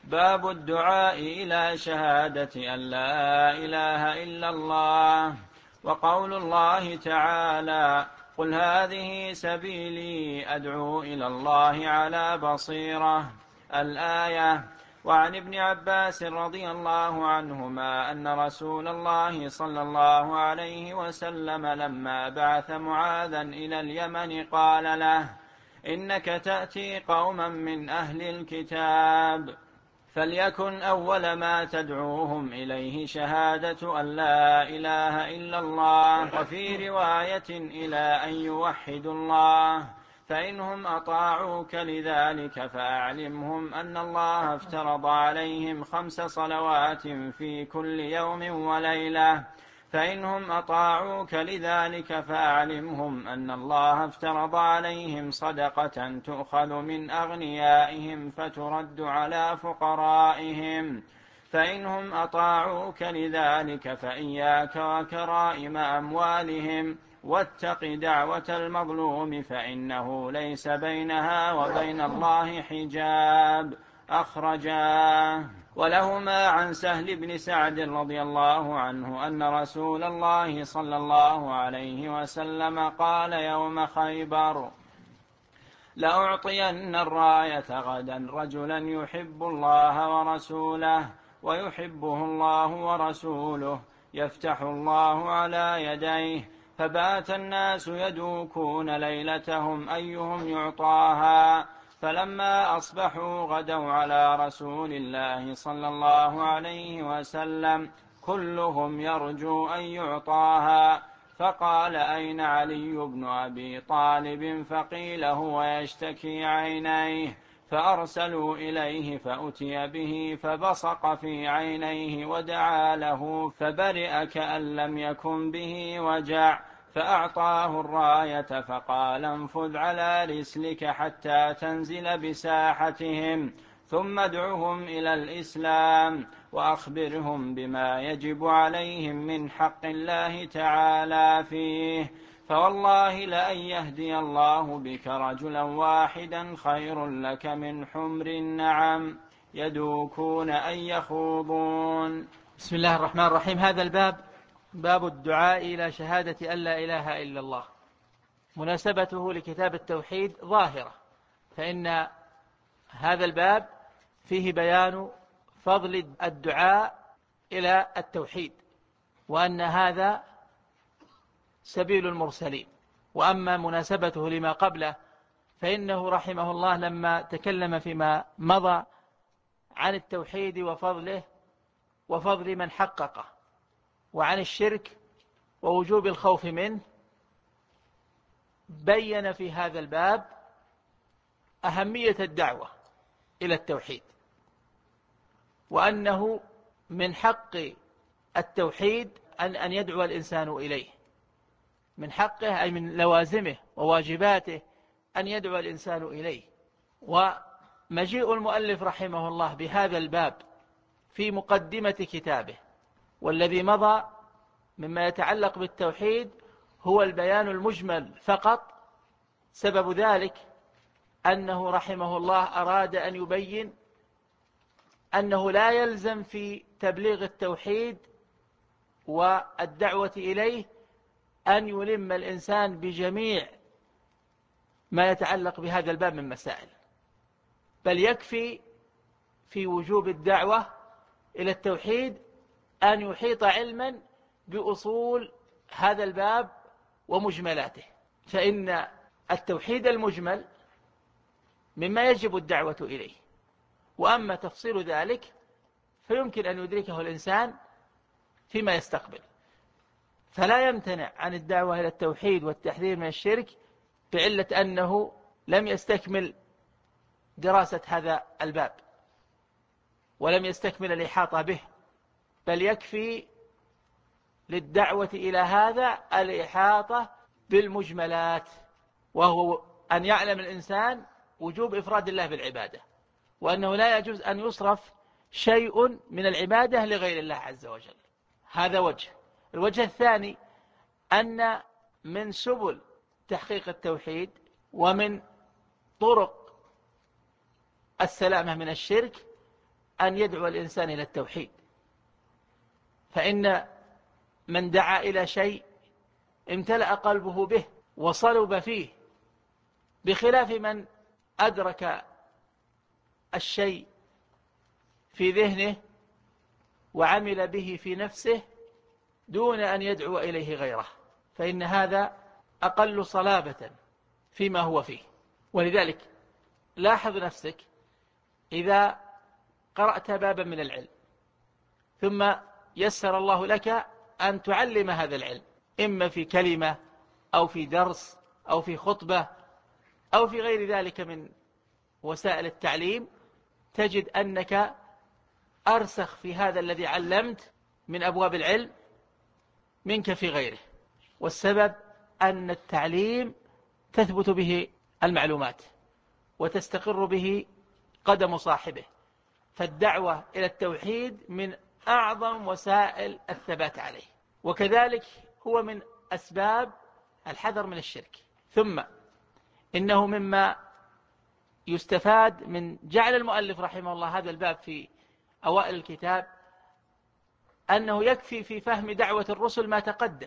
باب الدعاء إلى شهادة أن لا إله إلا الله. وقول الله تعالى: قل هذه سبيلي أدعو إلى الله على بصيرة، الآية. وعن ابن عباس رضي الله عنهما أن رسول الله صلى الله عليه وسلم لما بعث معاذا إلى اليمن قال له: إنك تأتي قوما من أهل الكتاب، فليكن أول ما تدعوهم إليه شهادة أن لا إله إلا الله، وفي رواية إلى أن يوحدوا الله، فإنهم أطاعوك لذلك فأعلمهم أن الله افترض عليهم 5 صلوات في كل يوم وليلة، فإنهم أطاعوك لذلك فأعلمهم أن الله افترض عليهم صدقة تؤخذ من أغنيائهم فترد على فقرائهم، فإنهم أطاعوك لذلك فإياك وكرائم أموالهم، واتق دعوة المظلوم فإنه ليس بينها وبين الله حجاب، أخرجاه. ولهما عن سهل بن سعد رضي الله عنه أن رسول الله صلى الله عليه وسلم قال يوم خيبر: لأعطين الراية غدا رجلا يحب الله ورسوله ويحبه الله ورسوله، يفتح الله على يديه. فبات الناس يدوكون ليلتهم أيهم يعطاها، فلما أصبحوا غدوا على رسول الله صلى الله عليه وسلم كلهم يرجو أن يعطاها، فقال: أين علي بن أبي طالب؟ فقيل: هو يشتكي عينيه، فأرسلوا إليه فأتي به فبصق في عينيه ودعا له فبرئ كأن لم يكن به وجع، فأعطاه الراية فقال: انفذ على رسلك حتى تنزل بساحتهم، ثم ادعهم إلى الإسلام وأخبرهم بما يجب عليهم من حق الله تعالى فيه، فوالله لأن يهدي الله بك رجلا واحدا خير لك من حمر النعم يدوكون أن يخوضون. بسم الله الرحمن الرحيم. هذا الباب باب الدعاء إلى شهادة أن لا إله إلا الله. مناسبته لكتاب التوحيد ظاهرة، فإن هذا الباب فيه بيان فضل الدعاء إلى التوحيد، وأن هذا سبيل المرسلين. وأما مناسبته لما قبله فإنه رحمه الله لما تكلم فيما مضى عن التوحيد وفضله وفضل من حققه، وعن الشرك ووجوب الخوف منه، بين في هذا الباب أهمية الدعوة إلى التوحيد، وأنه من حق التوحيد أن يدعو الإنسان إليه، من حقه أي من لوازمه وواجباته أن يدعو الإنسان إليه. ومجيء المؤلف رحمه الله بهذا الباب في مقدمة كتابه والذي مضى مما يتعلق بالتوحيد هو البيان المجمل فقط، سبب ذلك أنه رحمه الله أراد أن يبين أنه لا يلزم في تبليغ التوحيد والدعوة إليه أن يلم الإنسان بجميع ما يتعلق بهذا الباب من مسائل، بل يكفي في وجوب الدعوة إلى التوحيد أن يحيط علما بأصول هذا الباب ومجملاته، فإن التوحيد المجمل مما يجب الدعوة إليه، وأما تفصيل ذلك فيمكن أن يدركه الإنسان فيما يستقبل، فلا يمتنع عن الدعوة إلى التوحيد والتحذير من الشرك بعلة أنه لم يستكمل دراسة هذا الباب ولم يستكمل الإحاطة به، بل يكفي للدعوة إلى هذا الإحاطة بالمجملات، وهو أن يعلم الإنسان وجوب إفراد الله بالعبادة، وأنه لا يجوز أن يصرف شيء من العبادة لغير الله عز وجل. هذا وجه. الوجه الثاني أن من سبل تحقيق التوحيد ومن طرق السلامة من الشرك أن يدعو الإنسان إلى التوحيد، فإن من دعا إلى شيء امتلأ قلبه به وصلب فيه، بخلاف من أدرك الشيء في ذهنه وعمل به في نفسه دون أن يدعو إليه غيره، فإن هذا أقل صلابة فيما هو فيه. ولذلك لاحظ نفسك إذا قرأت بابا من العلم ثم يسر الله لك أن تعلم هذا العلم، إما في كلمة أو في درس أو في خطبة أو في غير ذلك من وسائل التعليم، تجد أنك أرسخ في هذا الذي علمت من أبواب العلم منك في غيره. والسبب أن التعليم تثبت به المعلومات وتستقر به قدم صاحبه، فالدعوة إلى التوحيد من أعظم وسائل الثبات عليه، وكذلك هو من أسباب الحذر من الشرك. ثم إنه مما يستفاد من جعل المؤلف رحمه الله هذا الباب في أوائل الكتاب أنه يكفي في فهم دعوة الرسل ما تقدم،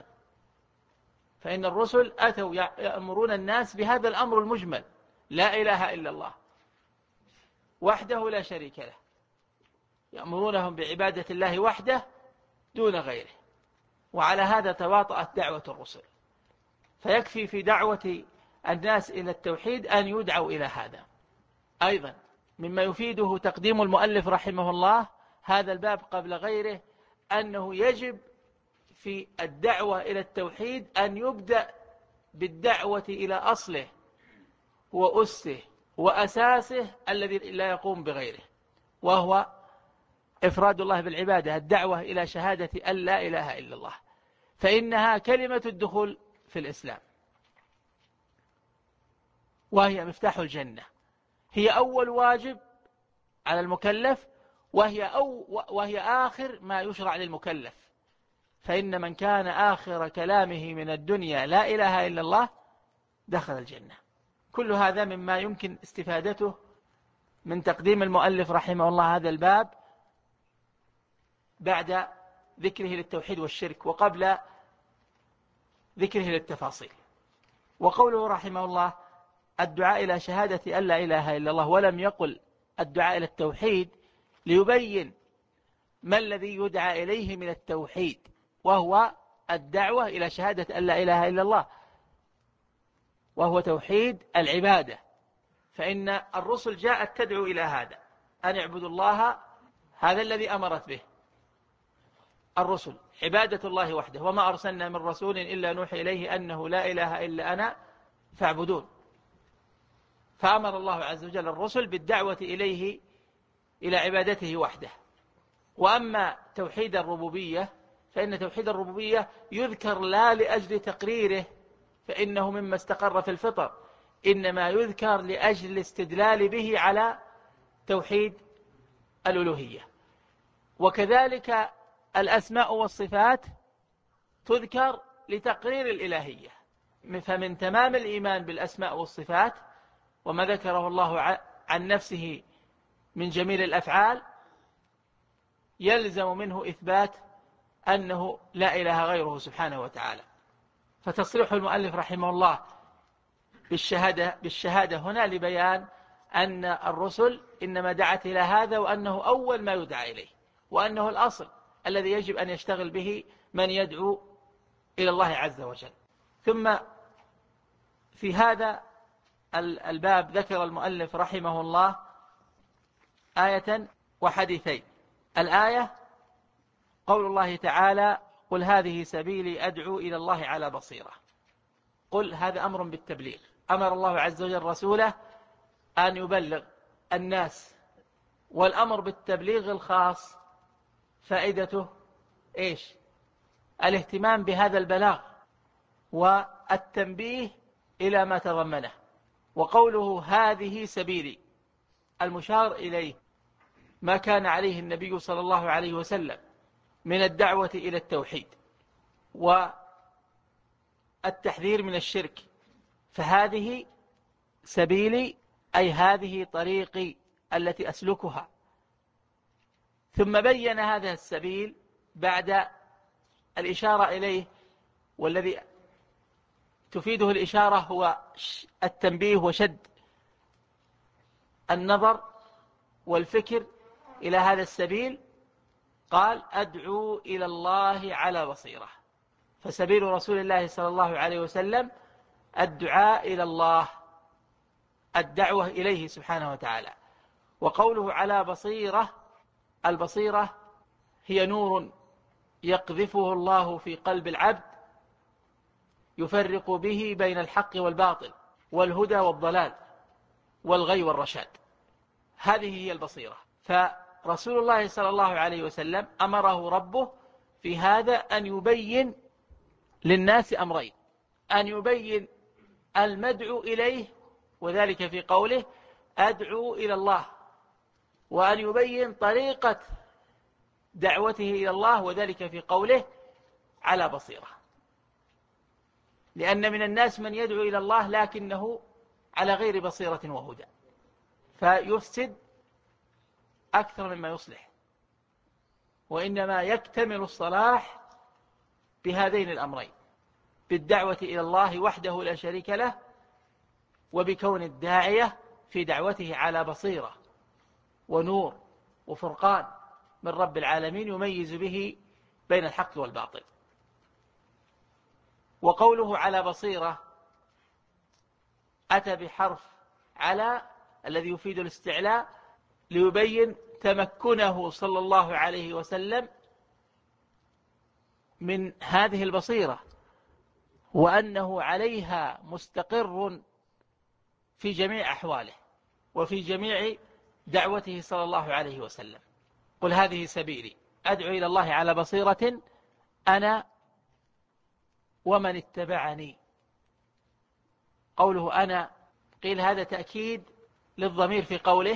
فإن الرسل أتوا يأمرون الناس بهذا الأمر المجمل: لا إله إلا الله وحده لا شريك له، يأمرونهم بعبادة الله وحده دون غيره. وعلى هذا تواطأت دعوة الرسل، فيكفي في دعوة الناس إلى التوحيد أن يدعوا إلى هذا. أيضا مما يفيده تقديم المؤلف رحمه الله هذا الباب قبل غيره أنه يجب في الدعوة إلى التوحيد أن يبدأ بالدعوة إلى أصله وأسه وأساسه الذي لا يقوم بغيره، وهو إفراد الله بالعبادة، الدعوة إلى شهادة أن لا إله إلا الله، فإنها كلمة الدخول في الإسلام، وهي مفتاح الجنة، هي أول واجب على المكلف، وهي آخر ما يشرع للمكلف، فإن من كان آخر كلامه من الدنيا لا إله إلا الله دخل الجنة. كل هذا مما يمكن استفادته من تقديم المؤلف رحمه الله هذا الباب بعد ذكره للتوحيد والشرك وقبل ذكره للتفاصيل. وقوله رحمه الله الدعاء إلى شهادة أن لا إله إلا الله، ولم يقل الدعاء إلى التوحيد، ليبين ما الذي يدعى إليه من التوحيد، وهو الدعوة إلى شهادة أن لا إله إلا الله، وهو توحيد العبادة. فإن الرسل جاءت تدعو إلى هذا، أن اعبدوا الله، هذا الذي أمرت به الرسل، عبادة الله وحده، وما أرسلنا من رسول إلا نوحي إليه أنه لا إله إلا أنا فاعبدون. فأمر الله عز وجل الرسل بالدعوة إليه إلى عبادته وحده. وأما توحيد الربوبية فإن توحيد الربوبية يذكر لا لأجل تقريره، فإنه مما استقر في الفطر، إنما يذكر لأجل الاستدلال به على توحيد الألوهية. وكذلك الأسماء والصفات تذكر لتقرير الإلهية، فمن تمام الإيمان بالأسماء والصفات وما ذكره الله عن نفسه من جميل الأفعال يلزم منه إثبات أنه لا إله غيره سبحانه وتعالى. فتصريح المؤلف رحمه الله بالشهادة هنا لبيان أن الرسل إنما دعت إلى هذا، وأنه أول ما يدعى إليه، وأنه الأصل الذي يجب أن يشتغل به من يدعو إلى الله عز وجل. ثم في هذا الباب ذكر المؤلف رحمه الله آية وحديثين. الآية قول الله تعالى: قل هذه سبيلي أدعو إلى الله على بصيرة. قل هذا أمر بالتبليغ، أمر الله عز وجل رسوله أن يبلغ الناس، والأمر بالتبليغ الخاص فائدته إيش؟ الاهتمام بهذا البلاغ والتنبيه إلى ما تضمنه. وقوله هذه سبيلي المشار إليه ما كان عليه النبي صلى الله عليه وسلم من الدعوة إلى التوحيد والتحذير من الشرك، فهذه سبيلي أي هذه طريقي التي أسلكها ثم بين هذا السبيل بعد الإشارة إليه، والذي تفيده الإشارة هو التنبيه وشد النظر والفكر إلى هذا السبيل. قال أدعو إلى الله على بصيرة، فسبيل رسول الله صلى الله عليه وسلم الدعاء إلى الله، الدعوة إليه سبحانه وتعالى. وقوله على بصيرة، البصيرة هي نور يقذفه الله في قلب العبد يفرق به بين الحق والباطل والهدى والضلال والغي والرشاد. هذه هي البصيرة. فرسول الله صلى الله عليه وسلم أمره ربه في هذا أن يبين للناس أمرين: أن يبين المدعو إليه، وذلك في قوله أدعو إلى الله، وأن يبين طريقة دعوته إلى الله، وذلك في قوله على بصيرة. لأن من الناس من يدعو إلى الله لكنه على غير بصيرة وهدى، فيفسد أكثر مما يصلح. وإنما يكتمل الصلاح بهذين الأمرين: بالدعوة إلى الله وحده لا شريك له، وبكون الداعية في دعوته على بصيرة ونور وفرقان من رب العالمين يميز به بين الحق والباطل. وقوله على بصيرة أتى بحرف على الذي يفيد الاستعلاء ليبين تمكنه صلى الله عليه وسلم من هذه البصيرة، وأنه عليها مستقر في جميع أحواله وفي جميع دعوته صلى الله عليه وسلم. قل هذه سبيلي أدعو إلى الله على بصيرة أنا ومن اتبعني. قوله أنا قيل هذا تأكيد للضمير في قوله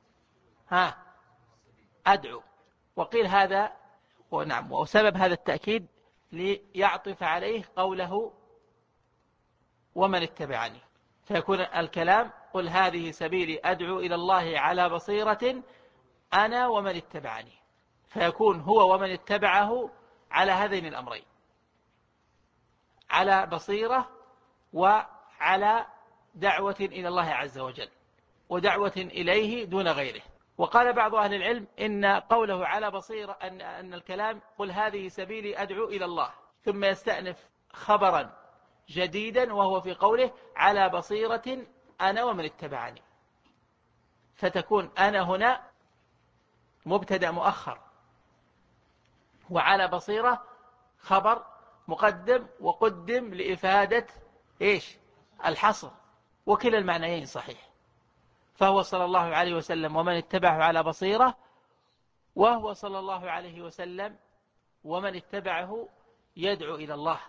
أدعو، وقيل هذا ونعم، وسبب هذا التأكيد ليعطف عليه قوله ومن اتبعني، فيكون الكلام قل هذه سبيلي أدعو إلى الله على بصيرة أنا ومن اتبعني، فيكون هو ومن اتبعه على هذين الأمرين: على بصيرة وعلى دعوة إلى الله عز وجل، ودعوة إليه دون غيره. وقال بعض أهل العلم إن قوله على بصيرة أن الكلام قل هذه سبيلي أدعو إلى الله، ثم يستأنف خبرا جديدا وهو في قوله على بصيرة أنا ومن اتبعني، فتكون أنا هنا مبتدأ مؤخر، وعلى بصيرة خبر مقدم وقدم لإفادة الحصر، وكلا المعنيين صحيح. فهو صلى الله عليه وسلم ومن اتبعه على بصيرة، وهو صلى الله عليه وسلم ومن اتبعه يدعو إلى الله.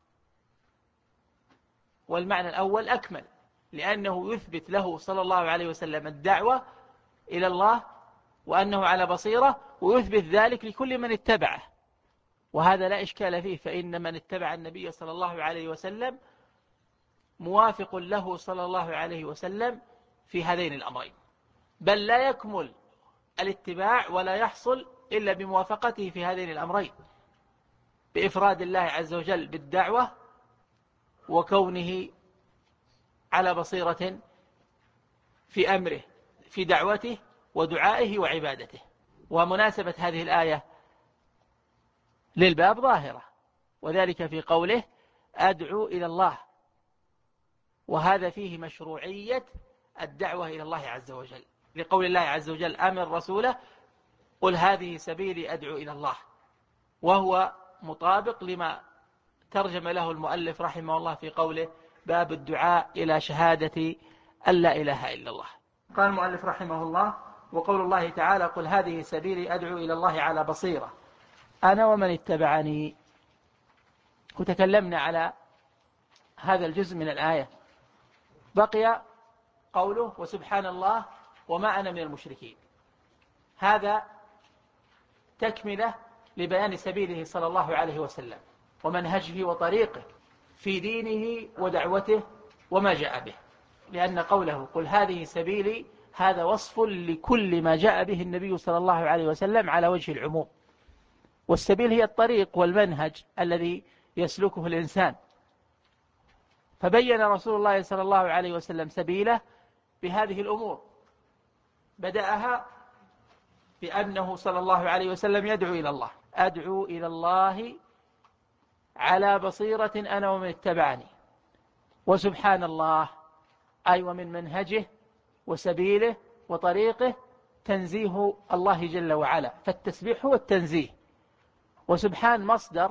والمعنى الأول أكمل، لأنه يثبت له صلى الله عليه وسلم الدعوة إلى الله وأنه على بصيرة، ويثبت ذلك لكل من اتبعه، وهذا لا إشكال فيه، فإن من اتبع النبي صلى الله عليه وسلم موافق له صلى الله عليه وسلم في هذين الأمرين، بل لا يكمل الاتباع ولا يحصل إلا بموافقته في هذين الأمرين: بإفراد الله عز وجل بالدعوة، وكونه على بصيرة في أمره في دعوته ودعائه وعبادته. ومناسبة هذه الآية للباب ظاهرة، وذلك في قوله أدعو إلى الله، وهذا فيه مشروعية الدعوة إلى الله عز وجل، لقول الله عز وجل أمر رسوله قل هذه سبيلي أدعو إلى الله، وهو مطابق لما ترجم له المؤلف رحمه الله في قوله باب الدعاء إلى شهادة أن لا إله إلا الله. قال المؤلف رحمه الله: وقول الله تعالى قل هذه سبيلي أدعو إلى الله على بصيرة أنا ومن اتبعني. وتكلمنا على هذا الجزء من الآية. بقي قوله وسبحان الله وما أنا من المشركين. هذا تكملة لبيان سبيله صلى الله عليه وسلم ومنهجه وطريقه في دينه ودعوته وما جاء به، لأن قوله قل هذه سبيلي هذا وصف لكل ما جاء به النبي صلى الله عليه وسلم على وجه العموم. والسبيل هي الطريق والمنهج الذي يسلكه الإنسان. فبين رسول الله صلى الله عليه وسلم سبيله بهذه الأمور، بدأها بأنه صلى الله عليه وسلم يدعو إلى الله: أدعو إلى الله على بصيرة أنا ومن اتبعني. وسبحان الله، أي ومن منهجه وسبيله وطريقه تنزيه الله جل وعلا، فالتسبيح هو التنزيه. وسبحان مصدر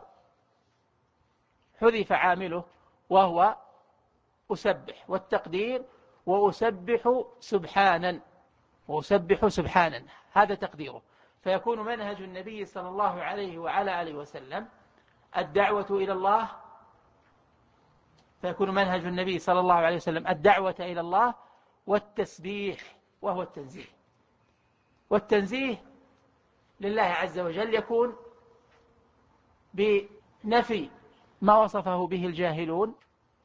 حذف عامله وهو أسبح، والتقدير وأسبح سبحانا، وأسبح سبحانا، هذا تقديره. فيكون منهج النبي صلى الله عليه وعلى آله وسلم الدعوة إلى الله، فيكون منهج النبي صلى الله عليه وسلم الدعوة إلى الله والتسبيح وهو التنزيه. والتنزيه لله عز وجل يكون بنفي ما وصفه به الجاهلون،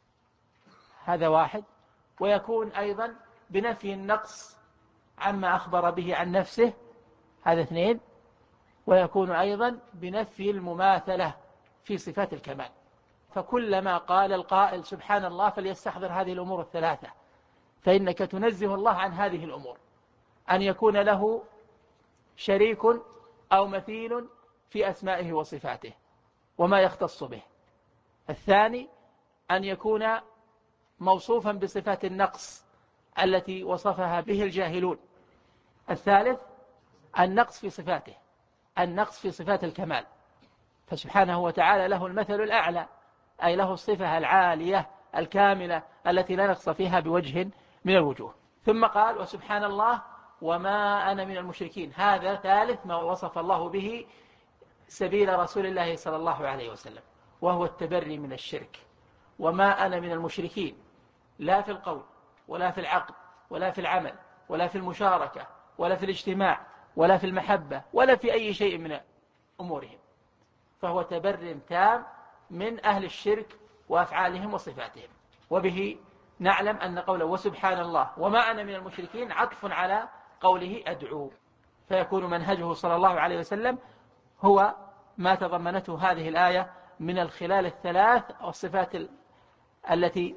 هذا واحد، ويكون أيضا بنفي النقص عما أخبر به عن نفسه، هذا اثنين، ويكون أيضا بنفي المماثلة في صفات الكمال. فكلما قال القائل سبحان الله فليستحضر هذه الأمور الثلاثة، فإنك تنزه الله عن هذه الأمور: أن يكون له شريك أو مثيل في أسمائه وصفاته وما يختص به. الثاني أن يكون موصوفا بصفات النقص التي وصفها به الجاهلون. الثالث النقص في صفاته، النقص في صفات الكمال، فسبحانه وتعالى له المثل الأعلى، أي له الصفة العالية الكاملة التي لا نقص فيها بوجه من الوجوه. ثم قال: وسبحان الله وما أنا من المشركين. هذا ثالث ما وصف الله به سبيل رسول الله صلى الله عليه وسلم، وهو التبري من الشرك. وما أنا من المشركين، لا في القول ولا في العقل ولا في العمل ولا في المشاركة ولا في الاجتماع ولا في المحبة ولا في أي شيء من أمورهم، فهو تبر تام من أهل الشرك وأفعالهم وصفاتهم. وبه نعلم أن قوله وسبحان الله وما أنا من المشركين عطف على قوله أدعو، فيكون منهجه صلى الله عليه وسلم هو ما تضمنته هذه الآية من الخلال الثلاث والصفات التي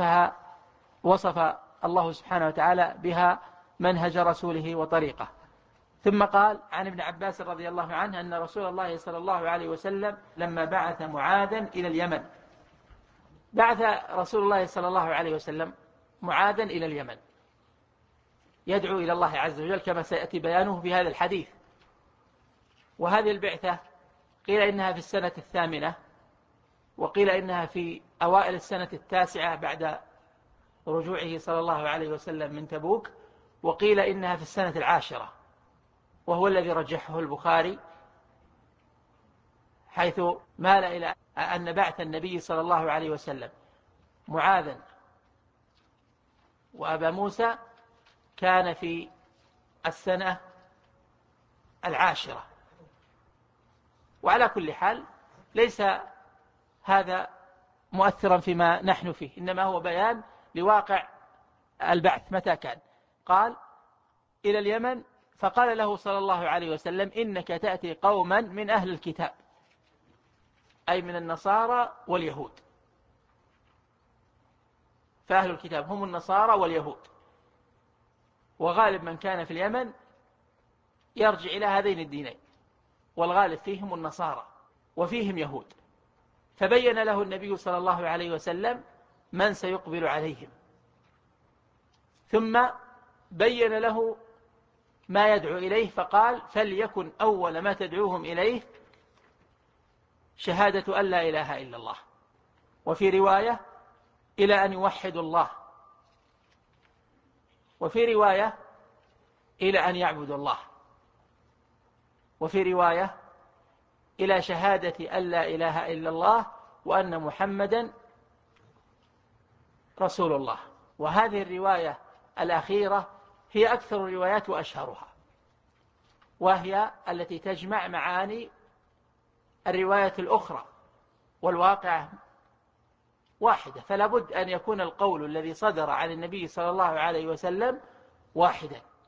وصف الله سبحانه وتعالى بها منهج رسوله وطريقه. ثم قال عن ابن عباس رضي الله عنه أن رسول الله صلى الله عليه وسلم لما بعث معاذا إلى اليمن، بعث رسول الله صلى الله عليه وسلم معاذا إلى اليمن يدعو إلى الله عز وجل كما سيأتي بيانه في هذا الحديث. وهذه البعثة قيل إنها في السنة 8، وقيل إنها في أوائل السنة 9 بعد رجوعه صلى الله عليه وسلم من تبوك، وقيل إنها في السنة 10، وهو الذي رجحه البخاري، حيث مال إلى أن بعث النبي صلى الله عليه وسلم معاذا وأبا موسى كان في السنة 10. وعلى كل حال ليس هذا مؤثرا فيما نحن فيه، إنما هو بيان لواقع البعث متى كان. قال إلى اليمن، فقال له صلى الله عليه وسلم إنك تأتي قوما من أهل الكتاب، أي من النصارى واليهود، فأهل الكتاب هم النصارى واليهود، وغالب من كان في اليمن يرجع إلى هذين الدينين، والغالب فيهم النصارى وفيهم يهود. فبين له النبي صلى الله عليه وسلم من سيقبل عليهم، ثم بين له ما يدعو إليه، فقال فليكن أول ما تدعوهم إليه شهادة أن لا إله إلا الله، وفي رواية إلى أن يوحدوا الله، وفي رواية إلى أن يعبدوا الله، وفي رواية إلى شهادة أن لا إله إلا الله وأن محمدا رسول الله. وهذه الرواية الأخيرة هي أكثر الروايات وأشهرها، وهي التي تجمع معاني الرواية الأخرى، والواقع واحدة، فلا بد أن يكون القول الذي صدر عن النبي صلى الله عليه وسلم واحدا،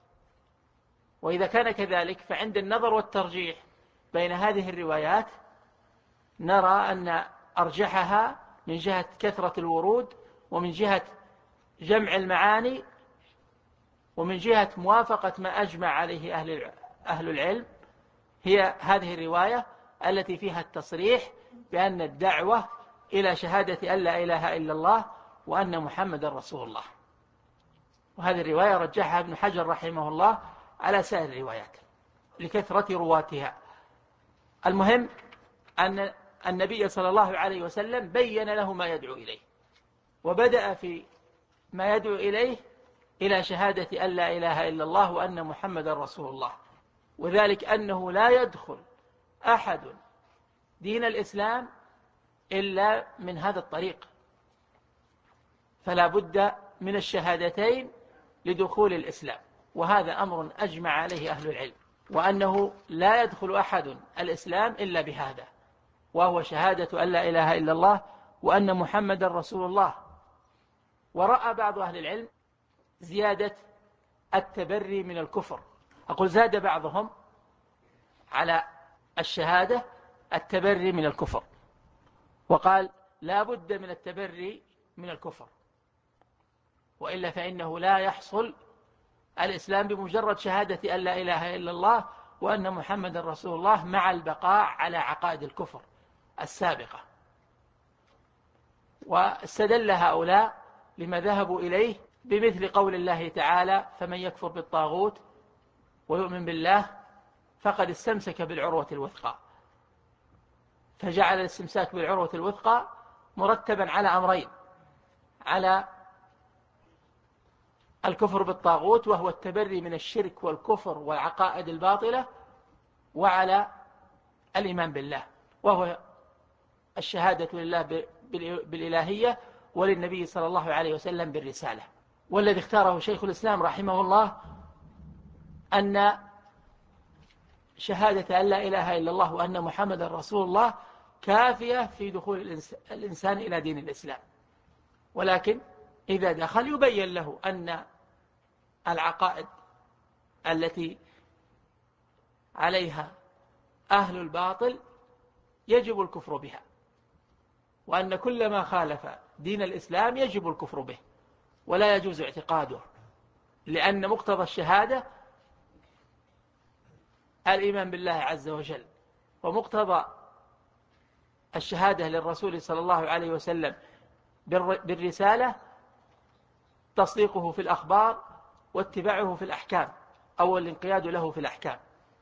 وإذا كان كذلك فعند النظر والترجيح بين هذه الروايات نرى أن أرجحها من جهة كثرة الورود، ومن جهة جمع المعاني، ومن جهة موافقة ما أجمع عليه أهل العلم، هي هذه الرواية التي فيها التصريح بأن الدعوة إلى شهادة أن لا إله إلا الله وأن محمد رسول الله. وهذه الرواية رجحها ابن حجر رحمه الله على سائر الروايات لكثرة رواتها. المهم أن النبي صلى الله عليه وسلم بين له ما يدعو إليه، وبدأ في ما يدعو إليه إلى شهادة أن لا إله إلا الله وأن محمد رسول الله، وذلك أنه لا يدخل أحد دين الإسلام إلا من هذا الطريق، فلا بد من الشهادتين لدخول الإسلام، وهذا أمر أجمع عليه أهل العلم، وأنه لا يدخل أحد الإسلام إلا بهذا، وهو شهادة أن لا إله إلا الله وأن محمد رسول الله. ورأى بعض أهل العلم زيادة التبري من الكفر، أقول زاد بعضهم على الشهادة التبري من الكفر، وقال لا بد من التبري من الكفر، وإلا فإنه لا يحصل الإسلام بمجرد شهادة أن لا إله إلا الله وأن محمد رسول الله مع البقاء على عقائد الكفر السابقة. واستدل هؤلاء لما ذهبوا إليه بمثل قول الله تعالى فمن يكفر بالطاغوت ويؤمن بالله فقد استمسك بالعروة الوثقى، فجعل الاستمساك بالعروة الوثقى مرتبا على أمرين: على الكفر بالطاغوت وهو التبري من الشرك والكفر والعقائد الباطلة، وعلى الإيمان بالله وهو الشهادة لله بالإلهية وللنبي صلى الله عليه وسلم بالرسالة. والذي اختاره شيخ الإسلام رحمه الله أن شهادة أن لا إله إلا الله وأن محمد رسول الله كافية في دخول الإنسان إلى دين الإسلام، ولكن إذا دخل يبين له أن العقائد التي عليها أهل الباطل يجب الكفر بها، وأن كل ما خالف دين الإسلام يجب الكفر به ولا يجوز اعتقاده، لأن مقتضى الشهادة الإيمان بالله عز وجل، ومقتضى الشهادة للرسول صلى الله عليه وسلم بالرسالة تصديقه في الأخبار واتباعه في الأحكام أو الانقياد له في الأحكام.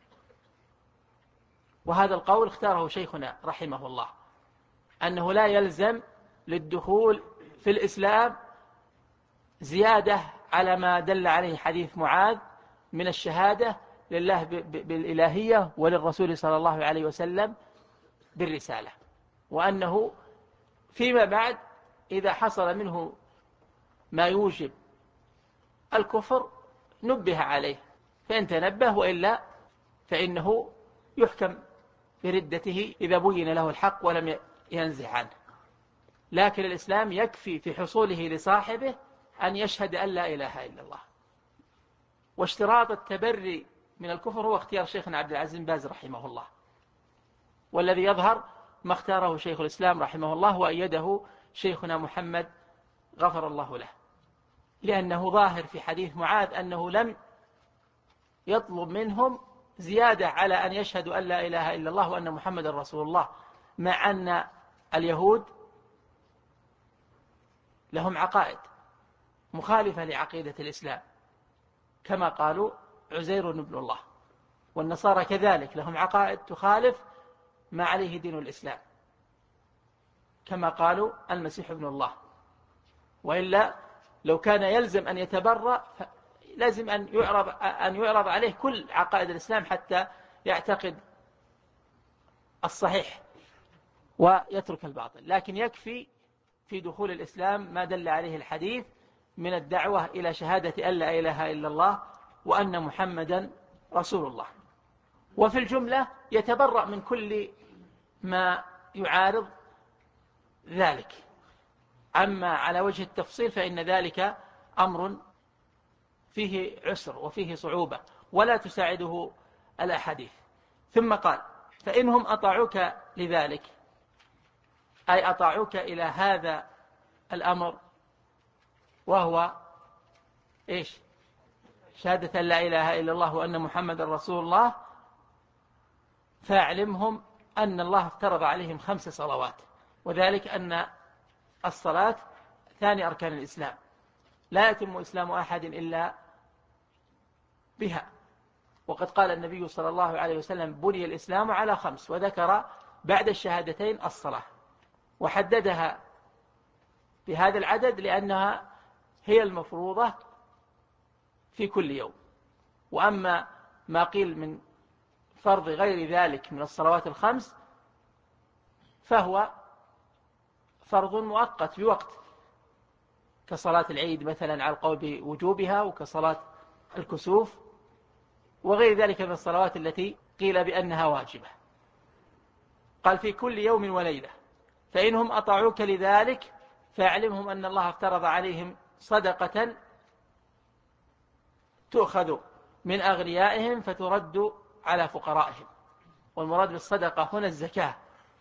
وهذا القول اختاره شيخنا رحمه الله، أنه لا يلزم للدخول في الإسلام زيادة على ما دل عليه حديث معاذ من الشهادة لله بالإلهية وللرسول صلى الله عليه وسلم بالرسالة، وأنه فيما بعد إذا حصل منه ما يوجب الكفر نبه عليه فإن تنبه، وإلا فإنه يحكم بردته إذا بين له الحق ولم ينزح عنه. لكن الإسلام يكفي في حصوله لصاحبه أن يشهد أن لا إله إلا الله. واشتراط التبري من الكفر هو اختيار شيخنا عبد العزيز بن باز رحمه الله، والذي يظهر ما اختاره شيخ الإسلام رحمه الله وأيده شيخنا محمد غفر الله له، لأنه ظاهر في حديث معاذ أنه لم يطلب منهم زيادة على أن يشهدوا أن لا إله إلا الله وأن محمد رسول الله، مع أن اليهود لهم عقائد مخالفة لعقيدة الإسلام كما قالوا عزير ابن الله، والنصارى كذلك لهم عقائد تخالف ما عليه دين الإسلام كما قالوا المسيح ابن الله. وإلا لو كان يلزم أن يتبرأ لازم أن يعرض عليه كل عقائد الإسلام حتى يعتقد الصحيح ويترك الباطل، لكن يكفي في دخول الإسلام ما دل عليه الحديث من الدعوة إلى شهادة أن لا إله إلا الله وأن محمدا رسول الله. وفي الجملة يتبرأ من كل ما يعارض ذلك. أما على وجه التفصيل فإن ذلك أمر فيه عسر وفيه صعوبة، ولا تساعده الأحاديث. ثم قال فإنهم أطاعوك لذلك، أي أطاعوك إلى هذا الأمر، وهو إيش؟ شهادة لا إله إلا الله وأن محمد رسول الله، فاعلمهم أن الله افترض عليهم 5 صلوات، وذلك أن الصلاة ثاني أركان الإسلام، لا يتم إسلام أحد إلا بها. وقد قال النبي صلى الله عليه وسلم بني الإسلام على 5، وذكر بعد الشهادتين الصلاة، وحددها بهذا العدد لأنها هي المفروضة في كل يوم. وأما ما قيل من فرض غير ذلك من الصلوات ال5 فهو فرض مؤقت بوقت، كصلاة العيد مثلا على القول بوجوبها، وكصلاة الكسوف، وغير ذلك من الصلوات التي قيل بأنها واجبة. قال في كل يوم وليلة، فإنهم أطاعوك لذلك فاعلمهم أن الله افترض عليهم صدقة تؤخذ من أغنيائهم فترد على فقرائهم. والمراد بالصدقة هنا الزكاة،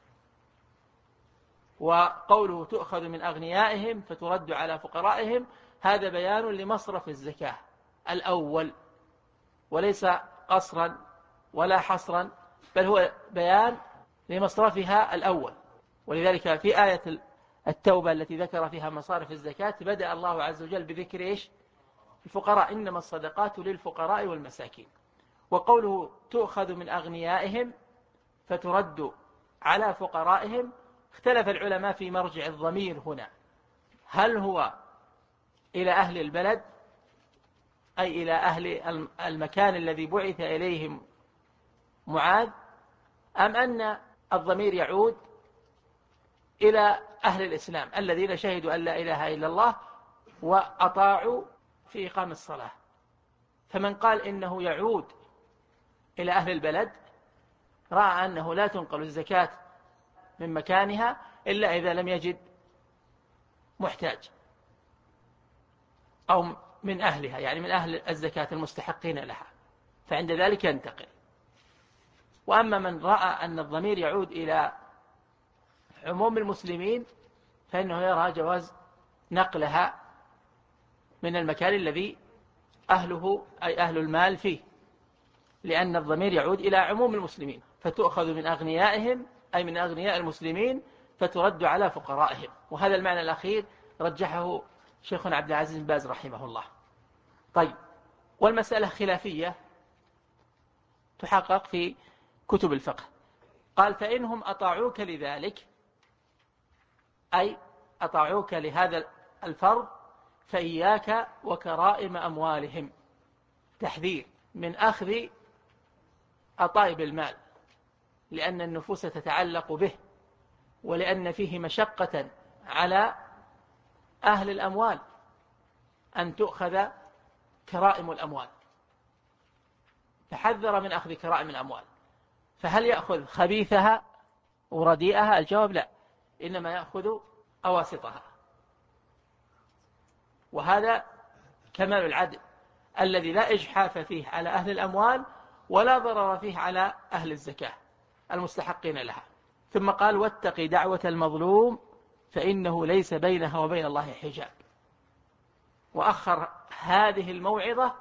وقوله تؤخذ من أغنيائهم فترد على فقرائهم هذا بيان لمصرف الزكاة الأول، وليس قصرا ولا حصرا، بل هو بيان لمصرفها الأول. ولذلك في آية التوبة التي ذكر فيها مصارف الزكاة بدأ الله عز وجل بذكر إيش؟ الفقراء، إنما الصدقات للفقراء والمساكين. وقوله تؤخذ من أغنيائهم فترد على فقرائهم، اختلف العلماء في مرجع الضمير هنا، هل هو إلى أهل البلد أي إلى أهل المكان الذي بعث إليهم معاذ، أم أن الضمير يعود إلى أهل الإسلام الذين شهدوا أن لا إله إلا الله وأطاعوا في إقام الصلاة؟ فمن قال إنه يعود إلى أهل البلد رأى أنه لا تنقل الزكاة من مكانها إلا إذا لم يجد محتاج أو من أهلها، يعني من أهل الزكاة المستحقين لها، فعند ذلك ينتقل. وأما من رأى أن الضمير يعود إلى عموم المسلمين فإنه يرى جواز نقلها من المكان الذي أهله أي أهل المال فيه، لأن الضمير يعود إلى عموم المسلمين، فتؤخذ من أغنيائهم أي من أغنياء المسلمين فترد على فقرائهم. وهذا المعنى الأخير رجحه شيخنا عبد العزيز بن باز رحمه الله. طيب، والمسألة خلافية تحقق في كتب الفقه. قال فإنهم أطاعوك لذلك أي أطاعوك لهذا الفرض فإياك وكرائم أموالهم، تحذير من أخذ أطائب المال، لأن النفوس تتعلق به، ولأن فيه مشقة على أهل الأموال أن تؤخذ كرائم الأموال، تحذر من أخذ كرائم الأموال. فهل يأخذ خبيثها ورديئها؟ الجواب لا، إنما يأخذ أواسطها. وهذا كمال العدل الذي لا إجحاف فيه على أهل الأموال ولا ضرر فيه على أهل الزكاة المستحقين لها. ثم قال واتق دعوة المظلوم فإنه ليس بينها وبين الله حجاب. وأخر هذه الموعظة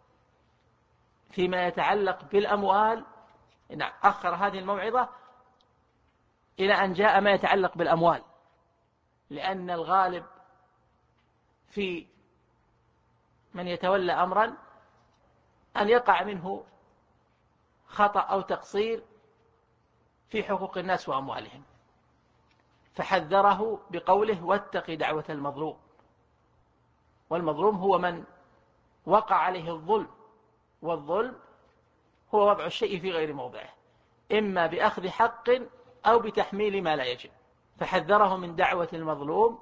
فيما يتعلق بالأموال، أخر هذه الموعظة إلى أن جاء ما يتعلق بالأموال، لأن الغالب في من يتولى أمرا أن يقع منه خطأ أو تقصير في حقوق الناس وأموالهم، فحذره بقوله واتق دعوة المظلوم. والمظلوم هو من وقع عليه الظلم، والظلم هو وضع الشيء في غير موضعه، إما بأخذ حق أو بتحميل ما لا يجب. فحذره من دعوة المظلوم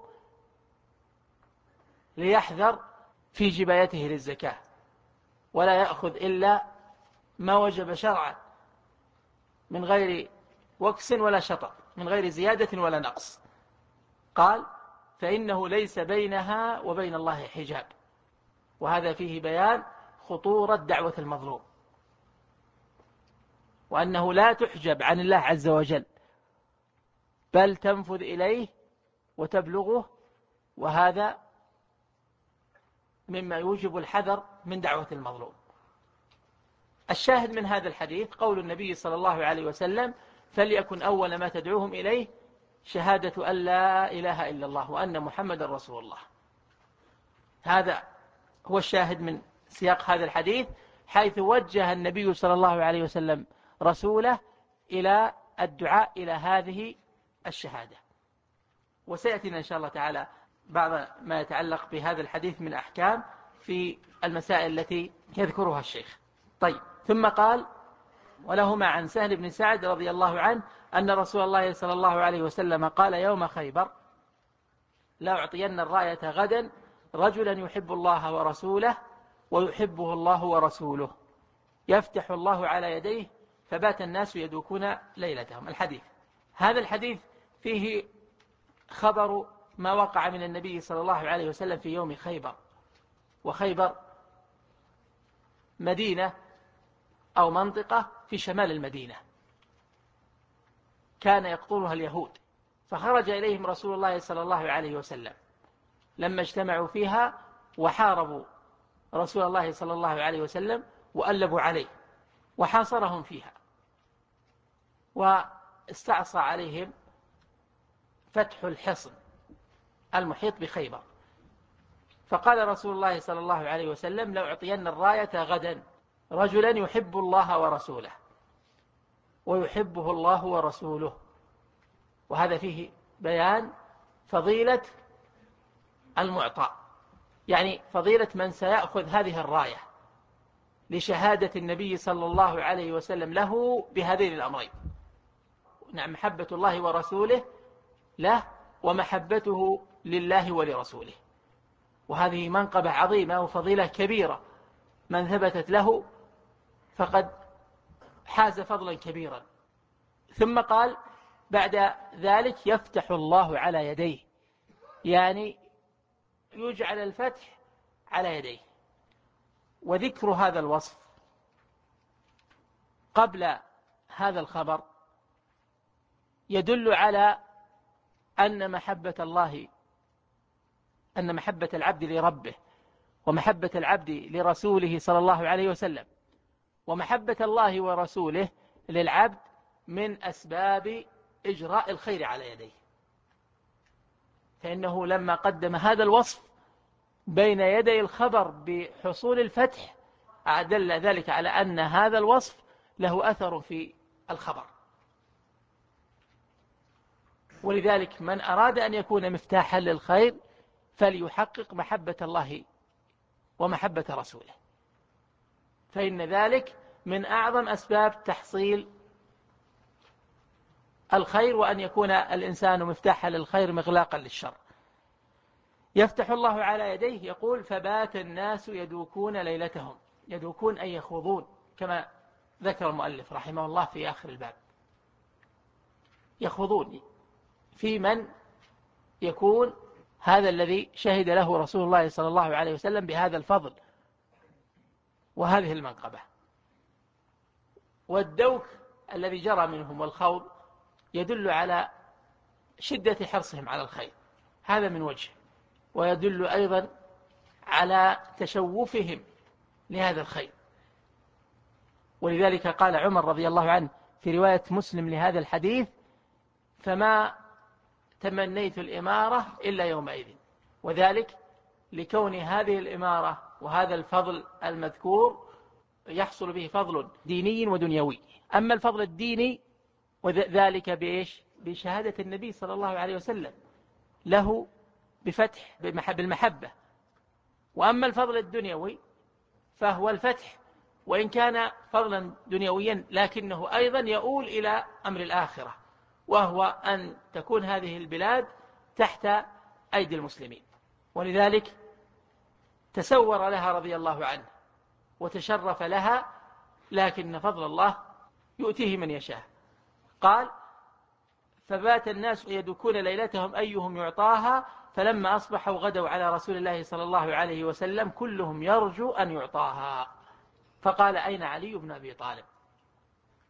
ليحذر في جبايته للزكاة، ولا يأخذ إلا ما وجب شرعا من غير وكس ولا شطط، من غير زيادة ولا نقص. قال فإنه ليس بينها وبين الله حجاب، وهذا فيه بيان خطورة دعوة المظلوم، وأنه لا تحجب عن الله عز وجل، بل تنفذ إليه وتبلغه، وهذا مما يوجب الحذر من دعوة المظلوم. الشاهد من هذا الحديث قول النبي صلى الله عليه وسلم: فليكن أول ما تدعوهم إليه شهادة أن لا إله إلا الله وأن محمد رسول الله. هذا هو الشاهد من سياق هذا الحديث، حيث وجه النبي صلى الله عليه وسلم رسوله إلى الدعاء إلى هذه الشهادة. وسيأتينا إن شاء الله تعالى بعض ما يتعلق بهذا الحديث من أحكام في المسائل التي يذكرها الشيخ. طيب، ثم قال: ولهما عن سهل بن سعد رضي الله عنه أن رسول الله صلى الله عليه وسلم قال يوم خيبر: لا أعطين الراية غدا رجلا يحب الله ورسوله ويحبه الله ورسوله، يفتح الله على يديه فبات الناس يدوكون ليلتهم. الحديث، هذا الحديث فيه خبر ما وقع من النبي صلى الله عليه وسلم في يوم خيبر. وخيبر مدينة أو منطقة في شمال المدينة كان يقطنها اليهود، فخرج إليهم رسول الله صلى الله عليه وسلم لما اجتمعوا فيها وحاربوا رسول الله صلى الله عليه وسلم وألبوا عليه وحاصرهم فيها، واستعصى عليهم فتح الحصن المحيط بخيبر. فقال رسول الله صلى الله عليه وسلم: لو أعطين الراية غدا رجلا يحب الله ورسوله ويحبه الله ورسوله. وهذا فيه بيان فضيلة المعطى، يعني فضيلة من سيأخذ هذه الراية لشهادة النبي صلى الله عليه وسلم له بهذين الأمرين: نعم، محبة الله ورسوله له، ومحبته لله ولرسوله. وهذه منقبة عظيمة وفضيلة كبيرة، من ثبتت له فقد حاز فضلا كبيرا. ثم قال بعد ذلك: يفتح الله على يديه، يعني يجعل الفتح على يديه. وذكر هذا الوصف قبل هذا الخبر يدل على أن محبة العبد لربه ومحبة العبد لرسوله صلى الله عليه وسلم ومحبة الله ورسوله للعبد من أسباب إجراء الخير على يديه. فإنه لما قدم هذا الوصف بين يدي الخبر بحصول الفتح دل ذلك على أن هذا الوصف له أثر في الخبر. ولذلك من أراد أن يكون مفتاحا للخير فليحقق محبة الله ومحبة رسوله، فإن ذلك من أعظم أسباب تحصيل الخير، وأن يكون الإنسان مفتاحا للخير مغلاقا للشر. يفتح الله على يديه، يقول: فبات الناس يدوكون ليلتهم. يدوكون أي يخوضون، كما ذكر المؤلف رحمه الله في آخر الباب. يخوضون في من يكون هذا الذي شهد له رسول الله صلى الله عليه وسلم بهذا الفضل وهذه المنقبة. والدوك الذي جرى منهم والخوض يدل على شدة حرصهم على الخير، هذا من وجه، ويدل أيضا على تشوفهم لهذا الخير. ولذلك قال عمر رضي الله عنه في رواية مسلم لهذا الحديث: فما تمنيت الإمارة إلا يومئذ. وذلك لكون هذه الإمارة وهذا الفضل المذكور يحصل به فضل ديني ودنيوي. أما الفضل الديني وذلك بإيش؟ بشهادة النبي صلى الله عليه وسلم له بفتح بالمحبة. وأما الفضل الدنيوي فهو الفتح، وإن كان فضلا دنيويا لكنه أيضا يؤول إلى أمر الآخرة، وهو أن تكون هذه البلاد تحت أيدي المسلمين. ولذلك تسور لها رضي الله عنه وتشرف لها، لكن فضل الله يؤتيه من يشاء. قال: فبات الناس يدوكون ليلتهم أيهم يعطاها، فلما أصبحوا غدوا على رسول الله صلى الله عليه وسلم كلهم يرجو أن يعطاها، فقال: أين علي بن أبي طالب؟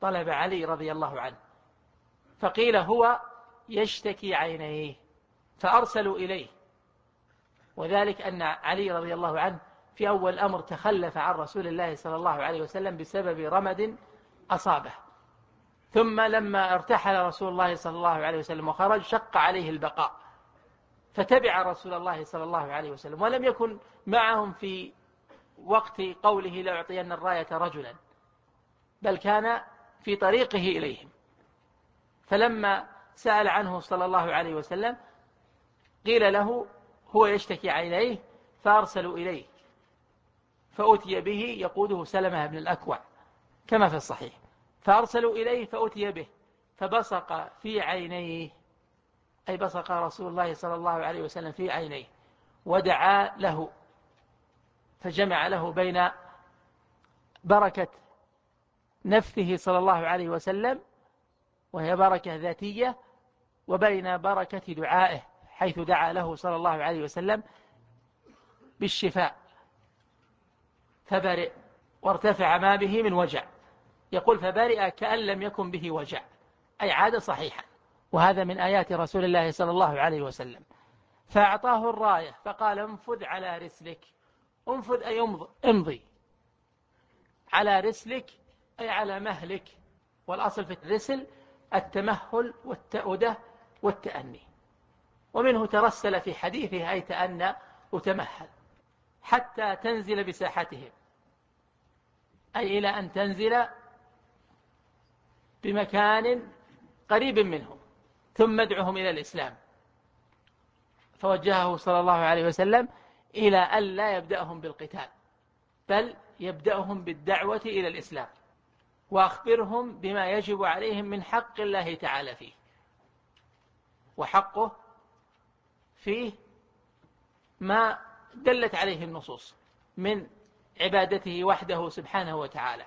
طلب علي رضي الله عنه، فقيل هو يشتكي عينيه فأرسلوا إليه، وذلك أن علي رضي الله عنه في أول الأمر تخلف عن رسول الله صلى الله عليه وسلم بسبب رمد أصابه، ثم لما ارتحل رسول الله صلى الله عليه وسلم وخرج شق عليه البقاء، فتبع رسول الله صلى الله عليه وسلم، ولم يكن معهم في وقت قوله لأعطين الراية رجلا، بل كان في طريقه إليهم. فلما سأل عنه صلى الله عليه وسلم قيل له هو يشتكي عينيه، فأرسلوا إليه فأتي به يقوده سلمة بن الأكوع كما في الصحيح، فأرسلوا إليه فأتي به فبصق في عينيه، أي بصق رسول الله صلى الله عليه وسلم في عينيه ودعا له، فجمع له بين بركة نفثه صلى الله عليه وسلم وهي بركة ذاتية، وبين بركة دعائه حيث دعا له صلى الله عليه وسلم بالشفاء فبرئ وارتفع ما به من وجع. يقول فبرئ كأن لم يكن به وجع، أي عاد صحيحا، وهذا من آيات رسول الله صلى الله عليه وسلم. فأعطاه الراية فقال انفذ على رسلك، انفذ أي امضي، على رسلك أي على مهلك، والأصل في الرسل التمهل والتأودة والتأني، ومنه ترسل في حديثه أي تأنى وتمهل حتى تنزل بساحتهم، أي إلى أن تنزل بمكان قريب منهم، ثم ادعهم إلى الإسلام. فوجهه صلى الله عليه وسلم إلى أن لا يبدأهم بالقتال، بل يبدأهم بالدعوة إلى الإسلام، وأخبرهم بما يجب عليهم من حق الله تعالى فيه، وحقه فيه ما دلت عليه النصوص من عبادته وحده سبحانه وتعالى.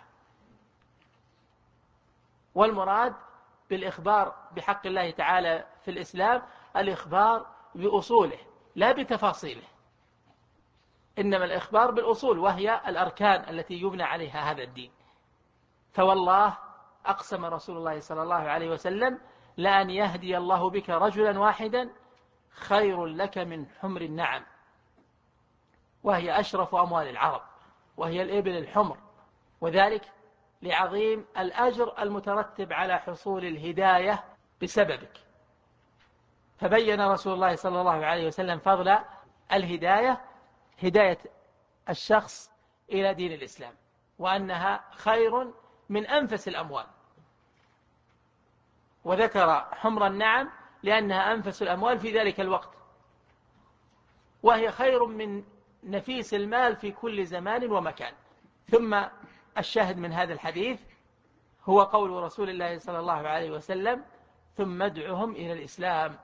والمراد بالإخبار بحق الله تعالى في الإسلام الإخبار بأصوله لا بتفاصيله، إنما الإخبار بالأصول وهي الأركان التي يبنى عليها هذا الدين. فوالله أقسم رسول الله صلى الله عليه وسلم لأن يهدي الله بك رجلا واحدا خير لك من حمر النعم، وهي أشرف أموال العرب، وهي الإبل الحمر، وذلك لعظيم الأجر المترتب على حصول الهداية بسببك. فبين رسول الله صلى الله عليه وسلم فضل الهداية، هداية الشخص إلى دين الإسلام، وأنها خير من أنفس الأموال، وذكر حمر النعم لأنها أنفس الأموال في ذلك الوقت، وهي خير من نفيس المال في كل زمان ومكان. ثم الشاهد من هذا الحديث هو قول رسول الله صلى الله عليه وسلم ثم ادعهم إلى الإسلام،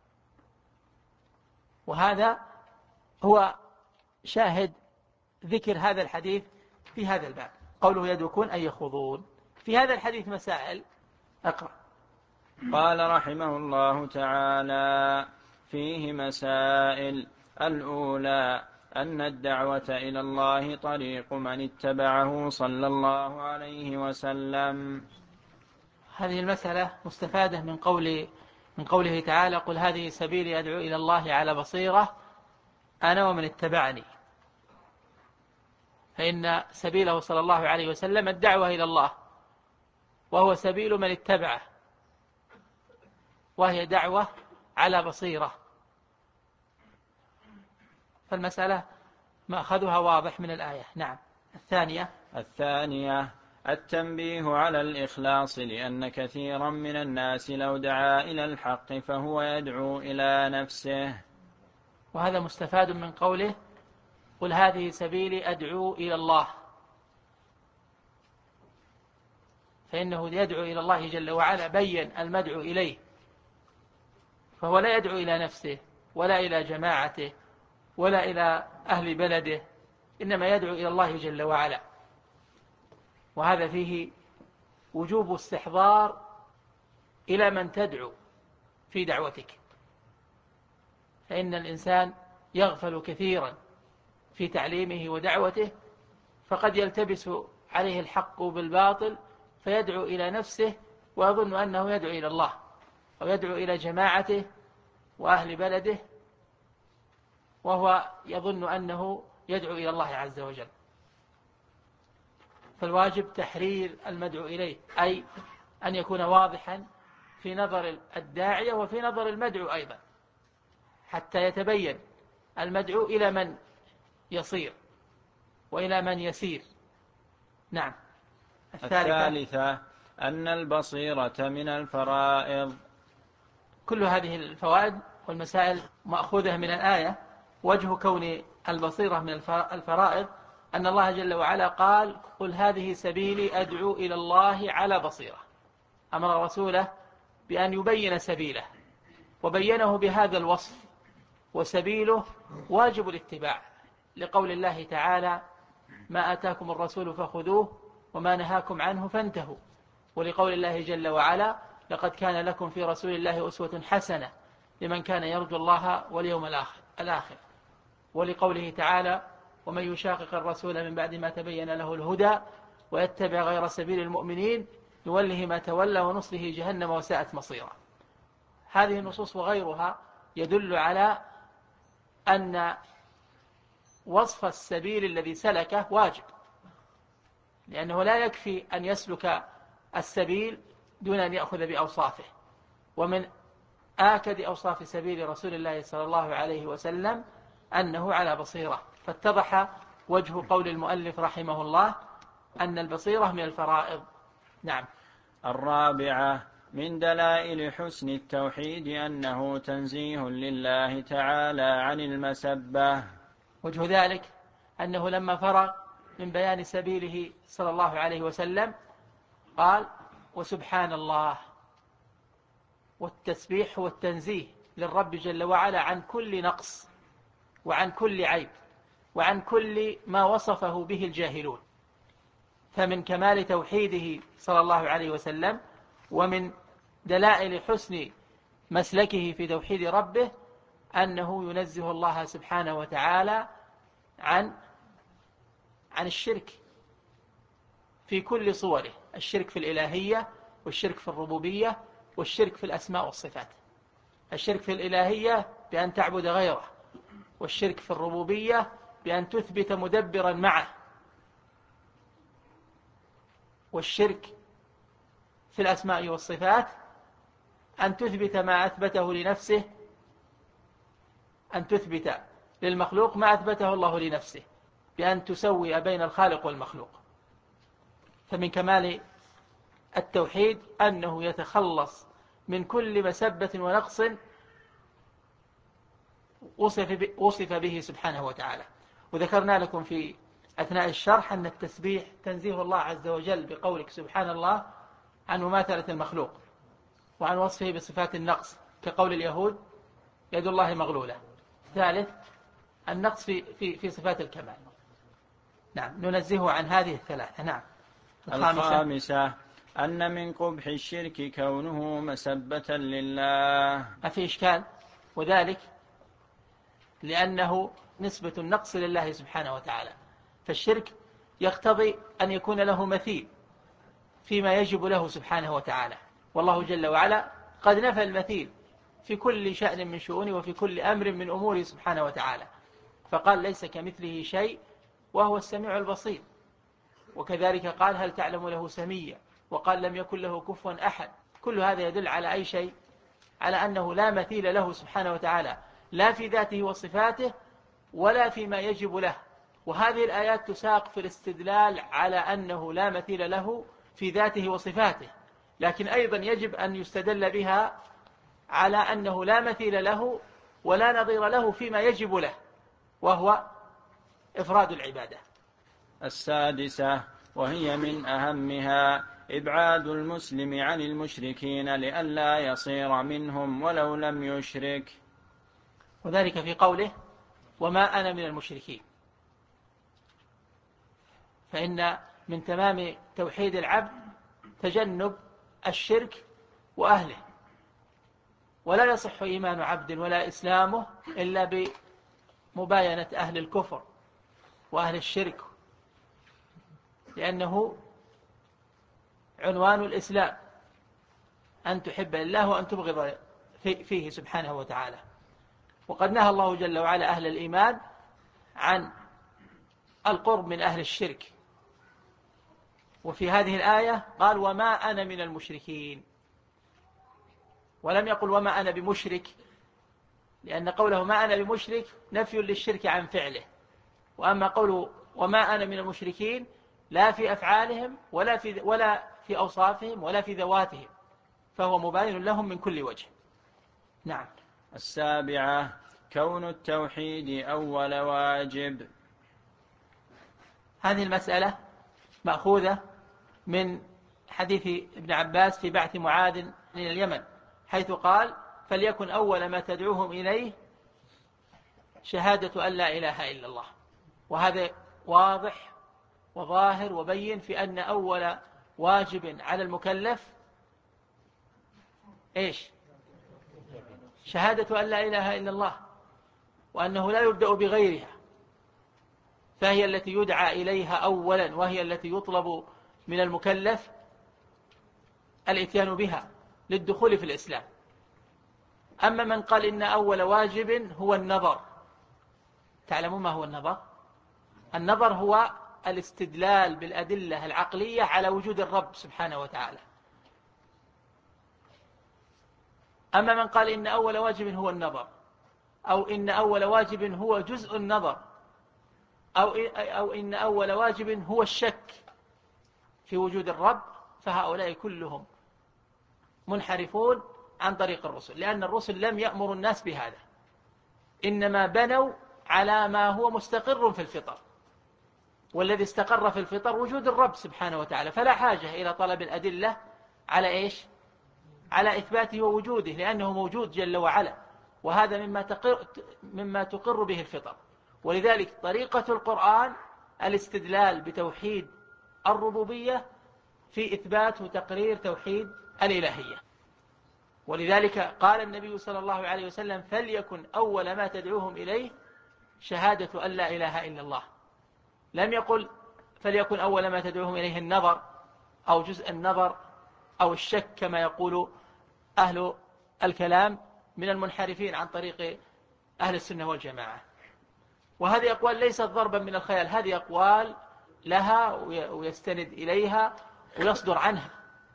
وهذا هو شاهد ذكر هذا الحديث في هذا الباب، قوله يدركون أي يخوضون. في هذا الحديث مسائل، أقرأ. قال رحمه الله تعالى فيه مسائل: الأولى أن الدعوة إلى الله طريق من اتبعه صلى الله عليه وسلم. هذه المسألة مستفادة من قوله تعالى قل هذه سبيلي أدعو إلى الله على بصيرة أنا ومن اتبعني، فإن سبيله صلى الله عليه وسلم الدعوة إلى الله، وهو سبيل من اتبعه، وهي دعوة على بصيرة. فالمسألة مأخذها واضح من الآية. نعم. الثانية التنبيه على الإخلاص، لأن كثيرا من الناس لو دعا إلى الحق فهو يدعو إلى نفسه. وهذا مستفاد من قوله قل هذه سبيلي أدعو إلى الله، فإنه يدعو إلى الله جل وعلا، بين المدعو إليه، فهو لا يدعو إلى نفسه ولا إلى جماعته ولا إلى أهل بلده، إنما يدعو إلى الله جل وعلا. وهذا فيه وجوب استحضار إلى من تدعو في دعوتك، فإن الإنسان يغفل كثيرا في تعليمه ودعوته، فقد يلتبس عليه الحق بالباطل فيدعو إلى نفسه ويظن أنه يدعو إلى الله، أو يدعو إلى جماعته وأهل بلده، وهو يظن أنه يدعو إلى الله عز وجل. فالواجب تحرير المدعو إليه، أي أن يكون واضحا في نظر الداعية وفي نظر المدعو أيضا، حتى يتبين المدعو إلى من يصير وإلى من يسير. نعم. الثالثة أن البصيرة من الفرائض. كل هذه الفوائد والمسائل مأخوذة من الآية. وجه كون البصيرة من الفرائض أن الله جل وعلا قال: قل هذه سبيلي أدعو إلى الله على بصيرة. أمر رسوله بأن يبين سبيله، وبينه بهذا الوصف، وسبيله واجب الاتباع، لقول الله تعالى: ما آتاكم الرسول فخذوه وما نهاكم عنه فانتهوا. ولقول الله جل وعلا: لقد كان لكم في رسول الله أسوة حسنة لمن كان يرجو الله واليوم الآخر. ولقوله تعالى: ومن يشاقق الرسول من بعد ما تبين له الهدى ويتبع غير سبيل المؤمنين نوله ما تولى ونصله جهنم وساءت مصيرا. هذه النصوص وغيرها يدل على أن وصف السبيل الذي سلكه واجب، لأنه لا يكفي أن يسلك السبيل دون أن يأخذ بأوصافه. ومن آكد أوصاف سبيل رسول الله صلى الله عليه وسلم أنه على بصيرة. فاتضح وجه قول المؤلف رحمه الله أن البصيرة من الفرائض. نعم. الرابعة من دلائل حسن التوحيد أنه تنزيه لله تعالى عن المسبة. وجه ذلك أنه لما فرغ من بيان سبيله صلى الله عليه وسلم قال: وسبحان الله. والتسبيح هو التنزيه للرب جل وعلا عن كل نقص وعن كل عيب وعن كل ما وصفه به الجاهلون. فمن كمال توحيده صلى الله عليه وسلم ومن دلائل حسن مسلكه في توحيد ربه أنه ينزه الله سبحانه وتعالى عن الشرك في كل صوره: الشرك في الإلهية، والشرك في الربوبية، والشرك في الأسماء والصفات. الشرك في الإلهية بأن تعبد غيره، والشرك في الربوبية بأن تثبت مدبرا معه، والشرك في الأسماء والصفات أن تثبت ما أثبته لنفسه، أن تثبت للمخلوق ما أثبته الله لنفسه، بأن تسوي بين الخالق والمخلوق. فمن كمال التوحيد أنه يتخلص من كل مسبة ونقص وصف به سبحانه وتعالى. وذكرنا لكم في أثناء الشرح أن التسبيح تنزيه الله عز وجل بقولك سبحان الله عن مماثلة المخلوق وعن وصفه بصفات النقص، كقول اليهود يد الله مغلولة. ثالث النقص في صفات الكمال. نعم، ننزهه عن هذه الثلاثة. نعم. الخامسة أن من قبح الشرك كونه مسبة لله. ما في إشكال، وذلك لأنه نسبة النقص لله سبحانه وتعالى. فالشرك يقتضي أن يكون له مثيل فيما يجب له سبحانه وتعالى، والله جل وعلا قد نفى المثيل في كل شأن من شؤونه وفي كل أمر من أموره سبحانه وتعالى، فقال: ليس كمثله شيء وهو السميع البصير. وكذلك قال: هل تعلم له سميا، وقال: لم يكن له كفوا أحد. كل هذا يدل على أي شيء؟ على أنه لا مثيل له سبحانه وتعالى، لا في ذاته وصفاته ولا فيما يجب له. وهذه الآيات تساق في الاستدلال على أنه لا مثيل له في ذاته وصفاته، لكن أيضا يجب أن يستدل بها على أنه لا مثيل له ولا نظير له فيما يجب له، وهو إفراد العبادة. السادسة وهي من أهمها إبعاد المسلم عن المشركين لئلا يصير منهم ولو لم يشرك، وذلك في قوله: وما أنا من المشركين. فإن من تمام توحيد العبد تجنب الشرك وأهله، ولا يصح إيمان عبد ولا إسلامه إلا بمباينة أهل الكفر وأهل الشرك، لأنه عنوان الإسلام أن تحب الله وأن تبغض فيه سبحانه وتعالى. وقد نهى الله جل وعلا أهل الإيمان عن القرب من أهل الشرك، وفي هذه الآية قال وما أنا من المشركين، ولم يقل وما أنا بمشرك، لأن قوله ما أنا بمشرك نفي للشرك عن فعله، وأما قوله وما أنا من المشركين لا في أفعالهم ولا في أوصافهم ولا في ذواتهم، فهو مباين لهم من كل وجه. نعم. 7 كون التوحيد أول واجب. هذه المسألة مأخوذة من حديث ابن عباس في بعث معاذ من اليمن، حيث قال فليكن أول ما تدعوهم إليه شهادة أن لا إله إلا الله. وهذا واضح وظاهر وبين في أن أول واجب على المكلف إيش؟ شهادة أن لا إله إلا الله، وأنه لا يبدأ بغيرها، فهي التي يدعى إليها أولا، وهي التي يطلب من المكلف الإتيان بها للدخول في الإسلام. أما من قال إن أول واجب هو النظر، تعلمون ما هو النظر؟ النظر هو الاستدلال بالأدلة العقلية على وجود الرب سبحانه وتعالى. أما من قال إن أول واجب هو النظر، أو إن أول واجب هو جزء النظر، أو إن أول واجب هو الشك في وجود الرب، فهؤلاء كلهم منحرفون عن طريق الرسل، لأن الرسل لم يأمروا الناس بهذا، إنما بنوا على ما هو مستقر في الفطر، والذي استقر في الفطر وجود الرب سبحانه وتعالى، فلا حاجة إلى طلب الأدلة على إيش؟ على إثباته ووجوده، لأنه موجود جل وعلا، وهذا مما تقر به الفطر. ولذلك طريقة القرآن الاستدلال بتوحيد الربوبية في إثبات وتقرير توحيد الإلهية. ولذلك قال النبي صلى الله عليه وسلم فليكن أول ما تدعوهم إليه شهادة أن لا إله إلا الله. لم يقل فليكن أول ما تدعوهم إليه النظر أو جزء النظر أو الشك كما يقول أهل الكلام من المنحرفين عن طريق أهل السنة والجماعة. وهذه أقوال ليست ضربا من الخيال، هذه أقوال لها ويستند إليها ويصدر عنها،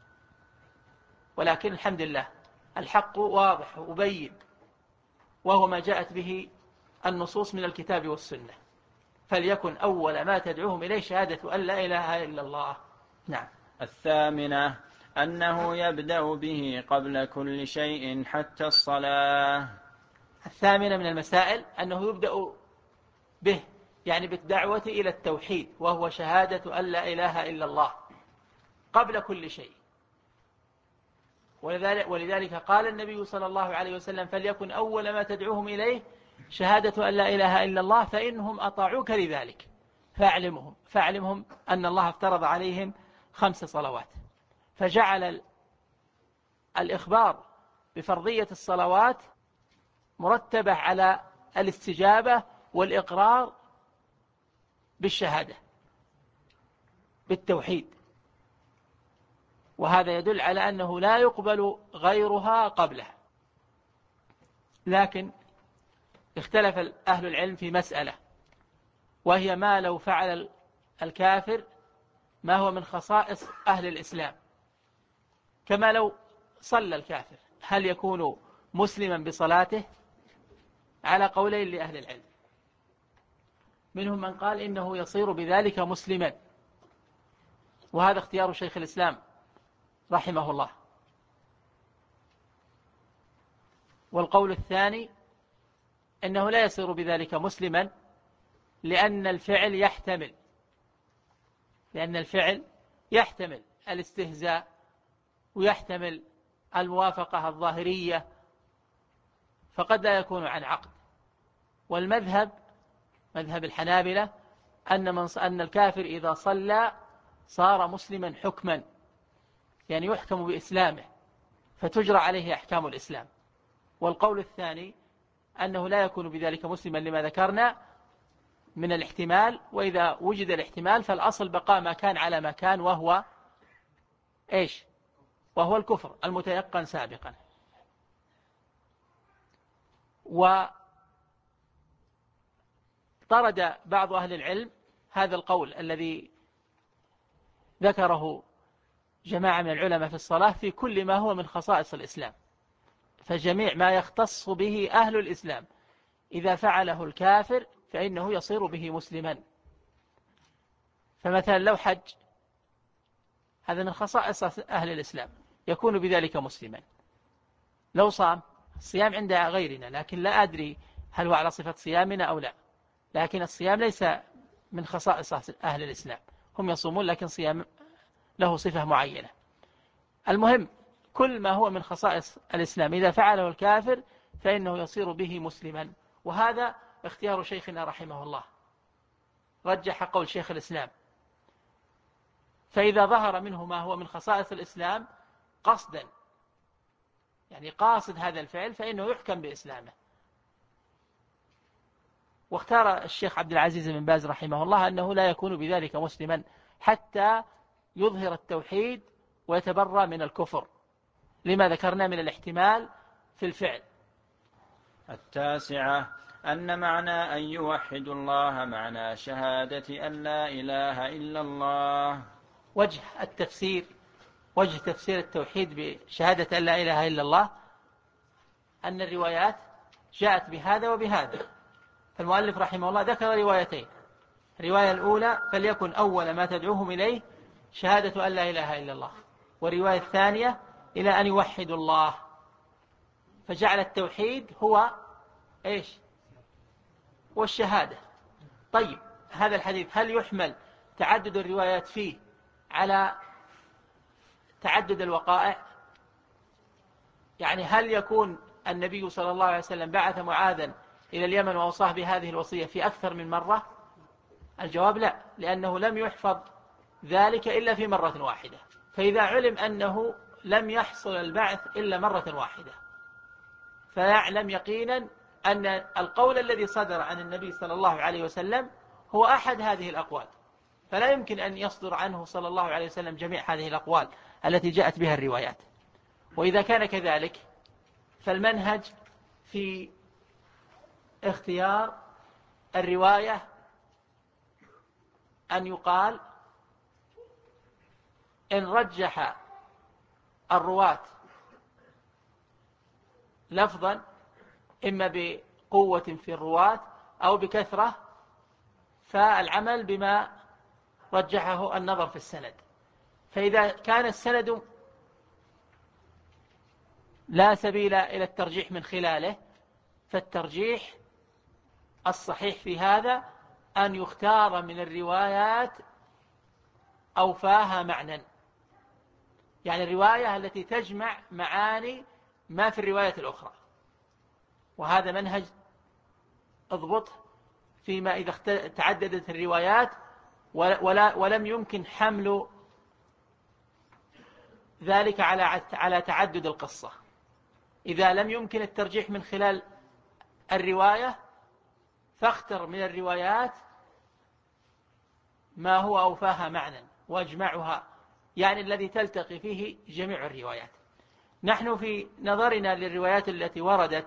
ولكن الحمد لله الحق واضح وبين، وهو ما جاءت به النصوص من الكتاب والسنة. فليكن أول ما تدعوهم إليه شهادة أن لا إله إلا الله. نعم. 8 أنه يبدأ به قبل كل شيء حتى الصلاة. 8 من المسائل أنه يبدأ به، يعني بالدعوة إلى التوحيد، وهو شهادة أن لا إله إلا الله قبل كل شيء. ولذلك قال النبي صلى الله عليه وسلم فليكن أول ما تدعوهم إليه شهادة أن لا إله إلا الله، فإنهم أطاعوك لذلك فاعلمهم أن الله افترض عليهم 5 صلوات، فجعل الإخبار بفرضية الصلوات مرتبة على الاستجابة والإقرار بالشهادة بالتوحيد، وهذا يدل على أنه لا يقبل غيرها قبلها. لكن اختلف أهل العلم في مسألة، وهي ما لو فعل الكافر ما هو من خصائص أهل الإسلام، كما لو صلى الكافر، هل يكون مسلما بصلاته؟ على قولين لأهل العلم، منهم من قال إنه يصير بذلك مسلما، وهذا اختيار شيخ الإسلام رحمه الله. والقول الثاني إنه لا يصير بذلك مسلما، لأن الفعل يحتمل الاستهزاء ويحتمل الموافقة الظاهرية، فقد لا يكون عن عقد. والمذهب مذهب الحنابلة أن الكافر إذا صلى صار مسلما حكما، يعني يحكم بإسلامه فتجرى عليه أحكام الإسلام. والقول الثاني أنه لا يكون بذلك مسلما لما ذكرنا من الاحتمال، وإذا وجد الاحتمال فالأصل بقاء ما كان على ما كان، وهو إيش؟ وهو الكفر المتيقن سابقا. وطرد بعض أهل العلم هذا القول الذي ذكره جماعة من العلماء في الصلاة في كل ما هو من خصائص الإسلام، فجميع ما يختص به أهل الإسلام إذا فعله الكافر فإنه يصير به مسلما. فمثلا لو حج، هذا من خصائص أهل الإسلام، يكون بذلك مسلما. لو صام، الصيام عند غيرنا لكن لا أدري هل هو على صفة صيامنا أو لا، لكن الصيام ليس من خصائص أهل الإسلام، هم يصومون لكن صيام له صفة معينة. المهم كل ما هو من خصائص الإسلام إذا فعله الكافر فإنه يصير به مسلما، وهذا اختيار شيخنا رحمه الله، رجح قول شيخ الإسلام. فإذا ظهر منه ما هو من خصائص الإسلام قصدا، يعني قاصد هذا الفعل، فإنه يحكم بإسلامه. واختار الشيخ عبد العزيز بن باز رحمه الله أنه لا يكون بذلك مسلما حتى يظهر التوحيد ويتبرأ من الكفر، لما ذكرنا من الاحتمال في الفعل. 9 أن معنى أن يوحد الله معنى شهادة أن لا إله إلا الله. وجه التفسير، وجه تفسير التوحيد بشهادة أن لا إله إلا الله أن الروايات جاءت بهذا وبهذا. فالمؤلف رحمه الله ذكر روايتين، الرواية الأولى فليكن أول ما تدعوهم إليه شهادة أن لا إله إلا الله، والرواية الثانية إلى أن يوحدوا الله، فجعل التوحيد هو إيش؟ والشهادة. طيب هذا الحديث هل يحمل تعدد الروايات فيه على تعدد الوقائع؟ يعني هل يكون النبي صلى الله عليه وسلم بعث معاذا إلى اليمن وأوصاه بهذه الوصية في أكثر من مرة؟ الجواب لا، لأنه لم يحفظ ذلك إلا في مرة واحدة. فإذا علم أنه لم يحصل البعث إلا مرة واحدة، فيعلم يقينا أن القول الذي صدر عن النبي صلى الله عليه وسلم هو أحد هذه الأقوال، فلا يمكن أن يصدر عنه صلى الله عليه وسلم جميع هذه الأقوال التي جاءت بها الروايات. وإذا كان كذلك فالمنهج في اختيار الرواية أن يقال إن رجح الرواة لفظا إما بقوة في الرواة أو بكثرة، فالعمل بما رجحه النظر في السند. فإذا كان السند لا سبيل إلى الترجيح من خلاله، فالترجيح الصحيح في هذا أن يختار من الروايات أوفاها معنى، يعني الرواية التي تجمع معاني ما في الرواية الأخرى. وهذا منهج اضبطه فيما إذا تعددت الروايات ولم يمكن حمل ذلك على تعدد القصة. إذا لم يمكن الترجيح من خلال الرواية فاختر من الروايات ما هو أوفاها معنى واجمعها، يعني الذي تلتقي فيه جميع الروايات. نحن في نظرنا للروايات التي وردت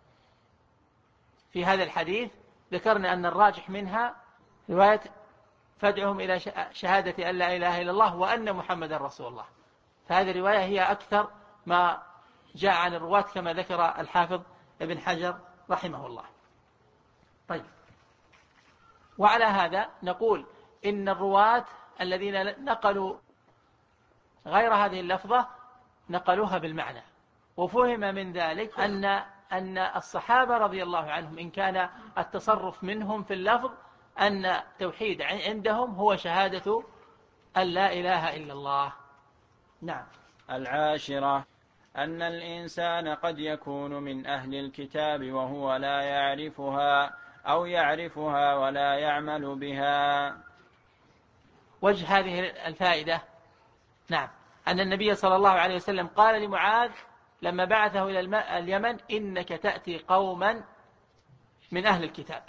في هذا الحديث ذكرنا أن الراجح منها رواية فادعهم إلى شهادة أن لا إله إلا الله وأن محمد رسول الله، فهذه الرواية هي أكثر ما جاء عن الرواة كما ذكر الحافظ ابن حجر رحمه الله. طيب، وعلى هذا نقول إن الرواة الذين نقلوا غير هذه اللفظة نقلوها بالمعنى، وفهم من ذلك أن الصحابة رضي الله عنهم إن كان التصرف منهم في اللفظ أن توحيد عندهم هو شهادة أن لا إله إلا الله. نعم. 10 أن الإنسان قد يكون من أهل الكتاب وهو لا يعرفها أو يعرفها ولا يعمل بها. وجه هذه الفائدة، نعم، أن النبي صلى الله عليه وسلم قال لمعاذ لما بعثه إلى اليمن إنك تأتي قوما من أهل الكتاب،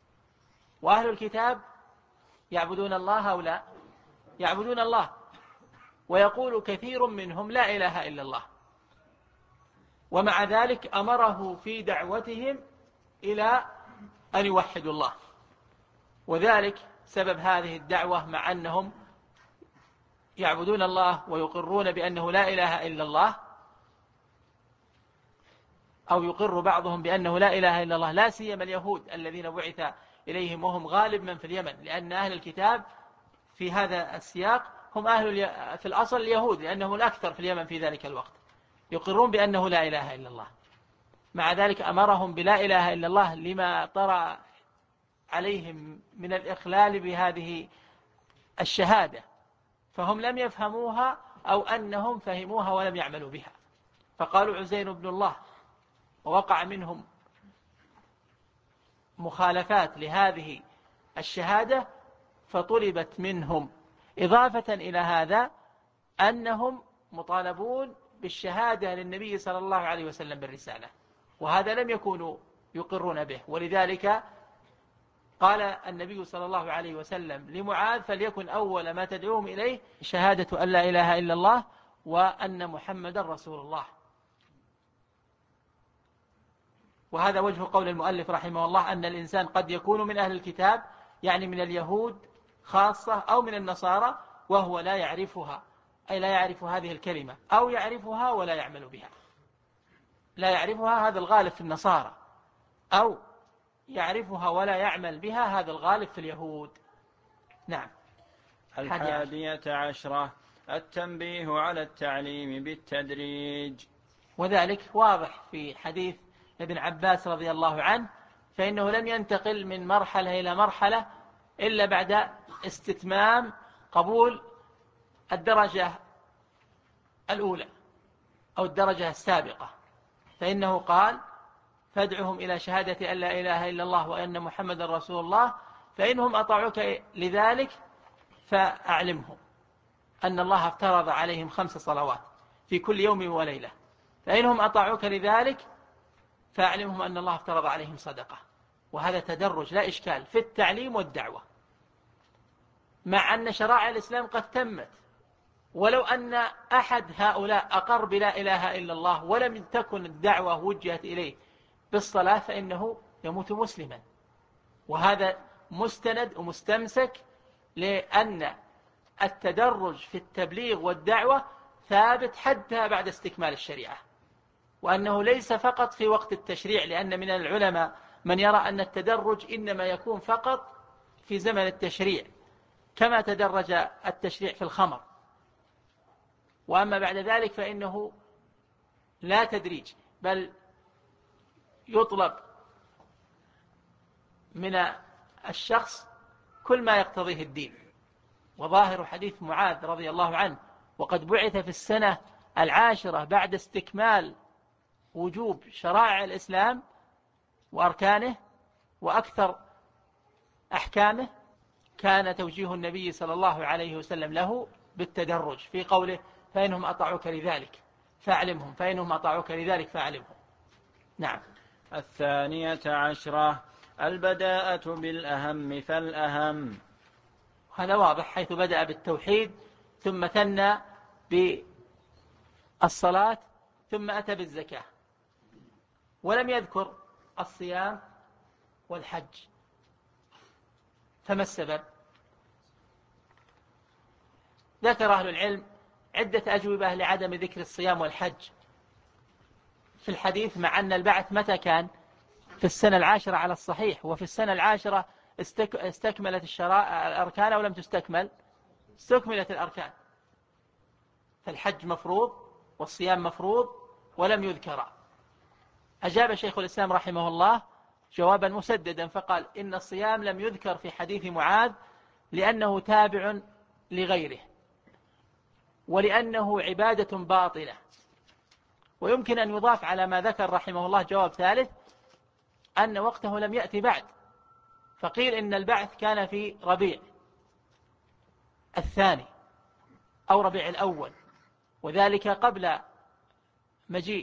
وأهل الكتاب يعبدون الله أو لا؟ يعبدون الله، ويقول كثير منهم لا إله إلا الله، ومع ذلك أمره في دعوتهم إلى أن يوحدوا الله. وذلك سبب هذه الدعوة، مع أنهم يعبدون الله ويقرون بأنه لا إله إلا الله، أو يقر بعضهم بأنه لا إله إلا الله، لا سيما اليهود الذين بعث إليهم وهم غالب من في اليمن، لأن أهل الكتاب في هذا السياق هم في الأصل اليهود، لأنهم الأكثر في اليمن في ذلك الوقت، يقرون بأنه لا إله إلا الله. مع ذلك أمرهم بلا إله إلا الله لما طرأ عليهم من الإخلال بهذه الشهادة، فهم لم يفهموها، أو أنهم فهموها ولم يعملوا بها، فقالوا عزير بن الله، ووقع منهم مخالفات لهذه الشهادة فطلبت منهم. إضافة إلى هذا أنهم مطالبون بالشهادة للنبي صلى الله عليه وسلم بالرسالة، وهذا لم يكونوا يقرون به. ولذلك قال النبي صلى الله عليه وسلم لمعاذ: فليكن أول ما تدعوهم إليه شهادة أن لا إله إلا الله وأن محمدا رسول الله. وهذا وجه قول المؤلف رحمه الله أن الإنسان قد يكون من أهل الكتاب، يعني من اليهود خاصة أو من النصارى، وهو لا يعرفها، أي لا يعرف هذه الكلمة، أو يعرفها ولا يعمل بها. لا يعرفها هذا الغالب في النصارى، أو يعرفها ولا يعمل بها هذا الغالب في اليهود. نعم. 11 التنبيه على التعليم بالتدريج. وذلك واضح في حديث ابن عباس رضي الله عنه، فإنه لم ينتقل من مرحلة إلى مرحلة إلا بعد استتمام قبول الدرجة الأولى أو الدرجة السابقة، فإنه قال: فادعهم إلى شهادة أن لا إله إلا الله وأن محمد رسول الله، فإنهم أطاعوك لذلك فأعلمهم أن الله افترض عليهم 5 صلوات في كل يوم وليلة، فإنهم أطاعوك لذلك فأعلمهم أن الله افترض عليهم صدقة. وهذا تدرج لا إشكال في التعليم والدعوة، مع أن شرائع الإسلام قد تمت، ولو أن أحد هؤلاء أقر بلا إله إلا الله ولم تكن الدعوة وجهت إليه بالصلاة فإنه يموت مسلما. وهذا مستند ومستمسك، لأن التدرج في التبليغ والدعوة ثابت حتى بعد استكمال الشريعة، وأنه ليس فقط في وقت التشريع، لأن من العلماء من يرى أن التدرج إنما يكون فقط في زمن التشريع، كما تدرج التشريع في الخمر، وأما بعد ذلك فإنه لا تدريج، بل يطلب من الشخص كل ما يقتضيه الدين. وظاهر حديث معاذ رضي الله عنه: وقد بعث في السنة 10 بعد استكمال وجوب شرائع الإسلام وأركانه وأكثر أحكامه، كان توجيه النبي صلى الله عليه وسلم له بالتدرج في قوله: فإنهم أطاعوك لذلك فأعلمهم، فإنهم أطاعوك لذلك فأعلمهم. نعم. 12 البداءة بالأهم فالأهم. هذا واضح، حيث بدأ بالتوحيد ثم ثنى بالصلاة ثم أتى بالزكاة، ولم يذكر الصيام والحج. فما السبب؟ ذكر أهل العلم عدة أجوبة لعدم ذكر الصيام والحج في الحديث، مع أن البعث متى كان؟ في السنة 10 على الصحيح، وفي السنة 10 استكملت الأركان أو لم تستكمل؟ استكملت الأركان، فالحج مفروض والصيام مفروض ولم يذكر. أجاب شيخ الإسلام رحمه الله جوابا مسددا فقال: إن الصيام لم يذكر في حديث معاذ لأنه تابع لغيره، ولأنه عبادة باطلة. ويمكن أن يضاف على ما ذكر رحمه الله جواب ثالث، أن وقته لم يأتي بعد، فقيل إن البعث كان في ربيع الثاني أو ربيع الأول، وذلك قبل مجيء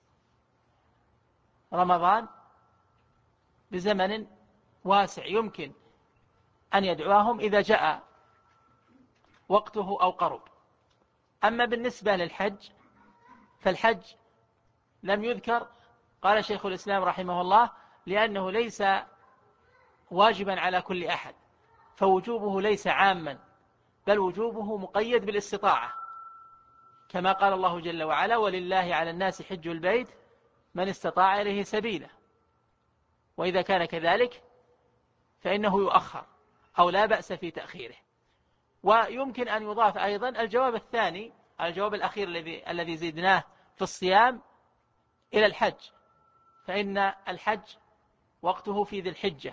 رمضان بزمن واسع، يمكن أن يدعوهم إذا جاء وقته أو قرب. أما بالنسبة للحج فالحج لم يذكر، قال شيخ الإسلام رحمه الله لأنه ليس واجبا على كل أحد، فوجوبه ليس عاما بل وجوبه مقيد بالاستطاعة، كما قال الله جل وعلا ولله على الناس حج البيت من استطاع إليه سبيلا. وإذا كان كذلك فإنه يؤخر أو لا بأس في تأخيره. ويمكن أن يضاف أيضا الجواب الثاني، الجواب الأخير الذي زدناه في الصيام إلى الحج، فإن الحج وقته في ذي الحجة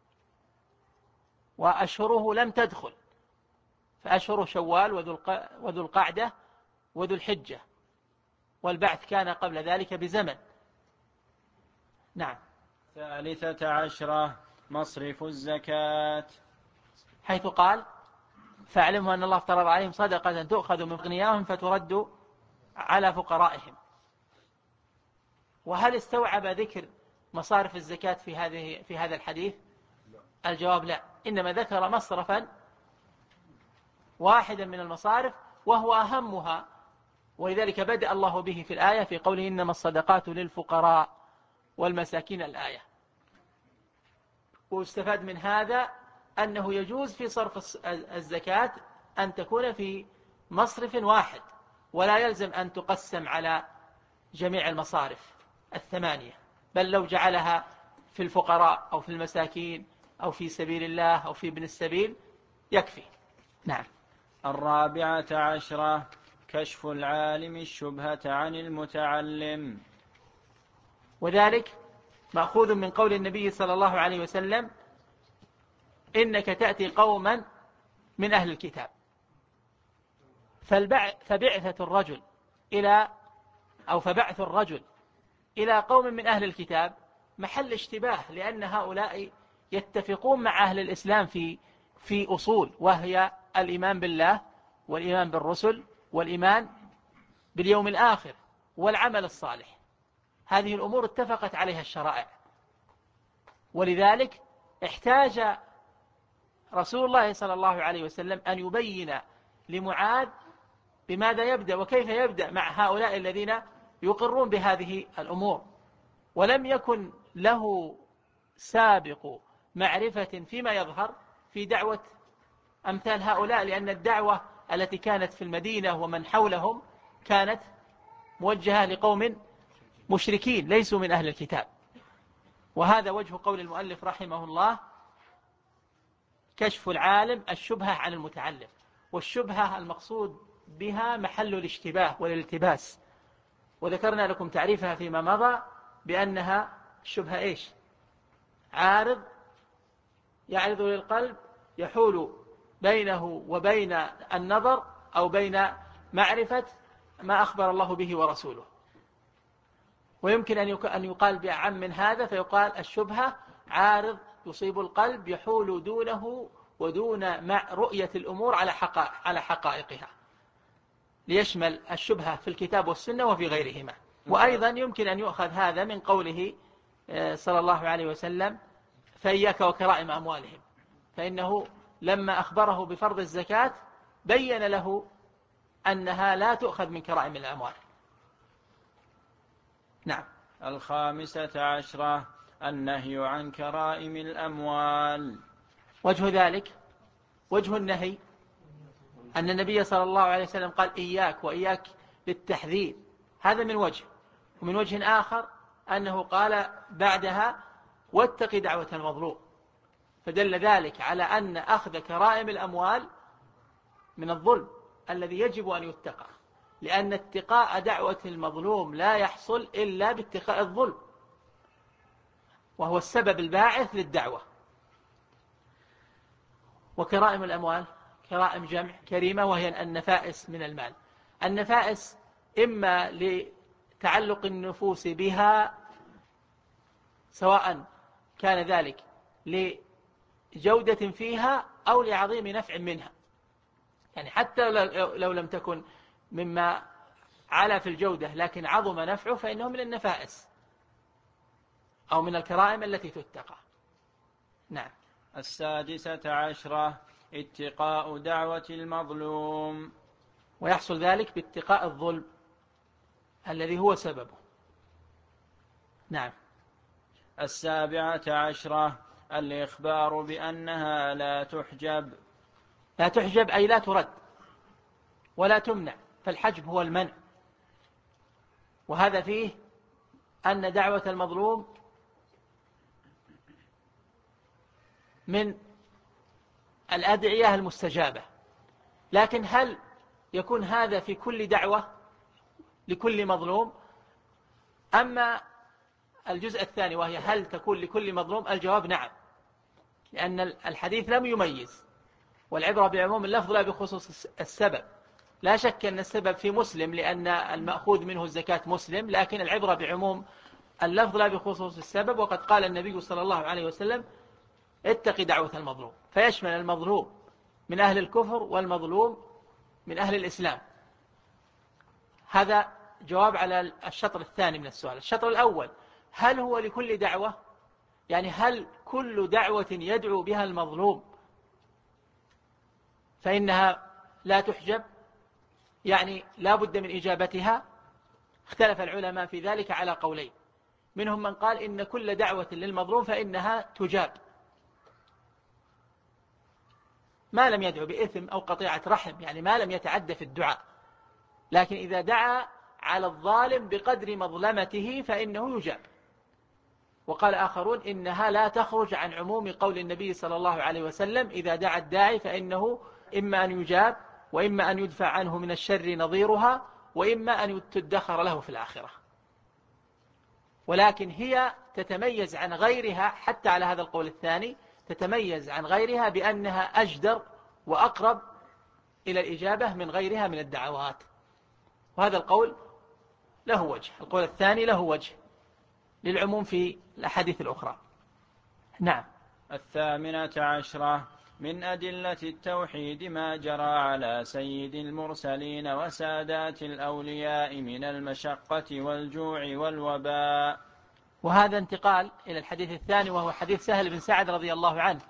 وأشهره لم تدخل، فأشهر شوال وذو القعدة وذو الحجة، والبعث كان قبل ذلك بزمن. نعم. 13 مصرف الزكاة، حيث قال فاعلموا أن الله افترض عليهم صدقة تؤخذ من أغنياءهم فترد على فقرائهم. وهل استوعب ذكر مصارف الزكاة في هذا الحديث؟ الجواب لا، إنما ذكر مصرفا واحدا من المصارف وهو أهمها، ولذلك بدأ الله به في الآية في قوله إنما الصدقات للفقراء والمساكين الآية. واستفاد من هذا أنه يجوز في صرف الزكاة أن تكون في مصرف واحد، ولا يلزم أن تقسم على جميع المصارف 8، بل لو جعلها في الفقراء أو في المساكين أو في سبيل الله أو في ابن السبيل يكفي. نعم. 14 كشف العالم الشبهة عن المتعلم، وذلك مأخوذ من قول النبي صلى الله عليه وسلم إنك تأتي قوما من أهل الكتاب، فبعث الرجل إلى قوم من أهل الكتاب محل اشتباه، لأن هؤلاء يتفقون مع أهل الإسلام في أصول، وهي الإيمان بالله والإيمان بالرسل والإيمان باليوم الآخر والعمل الصالح. هذه الأمور اتفقت عليها الشرائع، ولذلك احتاج رسول الله صلى الله عليه وسلم أن يبين لمعاذ بماذا يبدأ وكيف يبدأ مع هؤلاء الذين يقرون بهذه الأمور، ولم يكن له سابق معرفة فيما يظهر في دعوة أمثال هؤلاء، لأن الدعوة التي كانت في المدينة ومن حولهم كانت موجهة لقوم مشركين ليسوا من أهل الكتاب. وهذا وجه قول المؤلف رحمه الله كشف العالم الشبهة عن المتعلم، والشبهة المقصود بها محل الاشتباه والالتباس، وذكرنا لكم تعريفها فيما مضى بأنها الشبهة إيش؟ عارض يعرض للقلب يحول بينه وبين النظر أو بين معرفة ما أخبر الله به ورسوله. ويمكن أن يقال بأعم من هذا، فيقال الشبهة عارض يصيب القلب يحول دونه ودون رؤية الأمور على حقائقها، ليشمل الشبهة في الكتاب والسنة وفي غيرهما. وأيضا يمكن أن يؤخذ هذا من قوله صلى الله عليه وسلم فإياك وكرائم أموالهم، فإنه لما أخبره بفرض الزكاة بين له أنها لا تؤخذ من كرائم الأموال. نعم. 15 النهي عن كرائم الأموال، وجه ذلك وجه النهي أن النبي صلى الله عليه وسلم قال إياك وإياك للتحذير، هذا من وجه. ومن وجه آخر أنه قال بعدها واتق دعوة المظلوم، فدل ذلك على أن أخذ كرائم الأموال من الظلم الذي يجب أن يتقى، لأن اتقاء دعوة المظلوم لا يحصل إلا باتقاء الظلم، وهو السبب الباعث للدعوة. وكرائم الأموال كرائم جمع كريمة، وهي النفائس من المال. النفائس إما لتعلق النفوس بها، سواء كان ذلك لجودة فيها أو لعظيم نفع منها، يعني حتى لو لم تكن مما على في الجودة لكن عظم نفعه فإنه من النفائس أو من الكرائم التي تتقى. نعم. 16 اتقاء دعوة المظلوم، ويحصل ذلك باتقاء الظلم الذي هو سببه. نعم. 17 الإخبار بأنها لا تحجب. لا تحجب أي لا ترد ولا تمنع، فالحجب هو المنع، وهذا فيه أن دعوة المظلوم من الأدعية المستجابة. لكن هل يكون هذا في كل دعوة لكل مظلوم؟ أما الجزء الثاني وهي هل تكون لكل مظلوم، الجواب نعم، لأن الحديث لم يميز، والعبرة بعموم اللفظ لا بخصوص السبب. لا شك أن السبب في مسلم لأن المأخوذ منه الزكاة مسلم، لكن العبرة بعموم اللفظ لا بخصوص السبب. وقد قال النبي صلى الله عليه وسلم اتق دعوة المظلوم، فيشمل المظلوم من أهل الكفر والمظلوم من أهل الإسلام. هذا جواب على الشطر الثاني من السؤال. الشطر الأول، هل هو لكل دعوة؟ يعني هل كل دعوة يدعو بها المظلوم فإنها لا تحجب، يعني لا بد من إجابتها؟ اختلف العلماء في ذلك على قولين. منهم من قال إن كل دعوة للمظلوم فإنها تجاب ما لم يدعو بإثم أو قطيعة رحم، يعني ما لم يتعد في الدعاء، لكن إذا دعا على الظالم بقدر مظلمته فإنه يجاب. وقال آخرون إنها لا تخرج عن عموم قول النبي صلى الله عليه وسلم إذا دعا الداعي فإنه إما أن يجاب وإما أن يدفع عنه من الشر نظيرها وإما أن تدخر له في الآخرة. ولكن هي تتميز عن غيرها حتى على هذا القول الثاني، تتميز عن غيرها بأنها أجدر وأقرب إلى الإجابة من غيرها من الدعوات. وهذا القول له وجه، القول الثاني له وجه للعموم في الأحاديث الأخرى. نعم. 18 من أدلة التوحيد ما جرى على سيد المرسلين وسادات الأولياء من المشقة والجوع والوباء. وهذا انتقال إلى الحديث الثاني وهو حديث سهل بن سعد رضي الله عنه،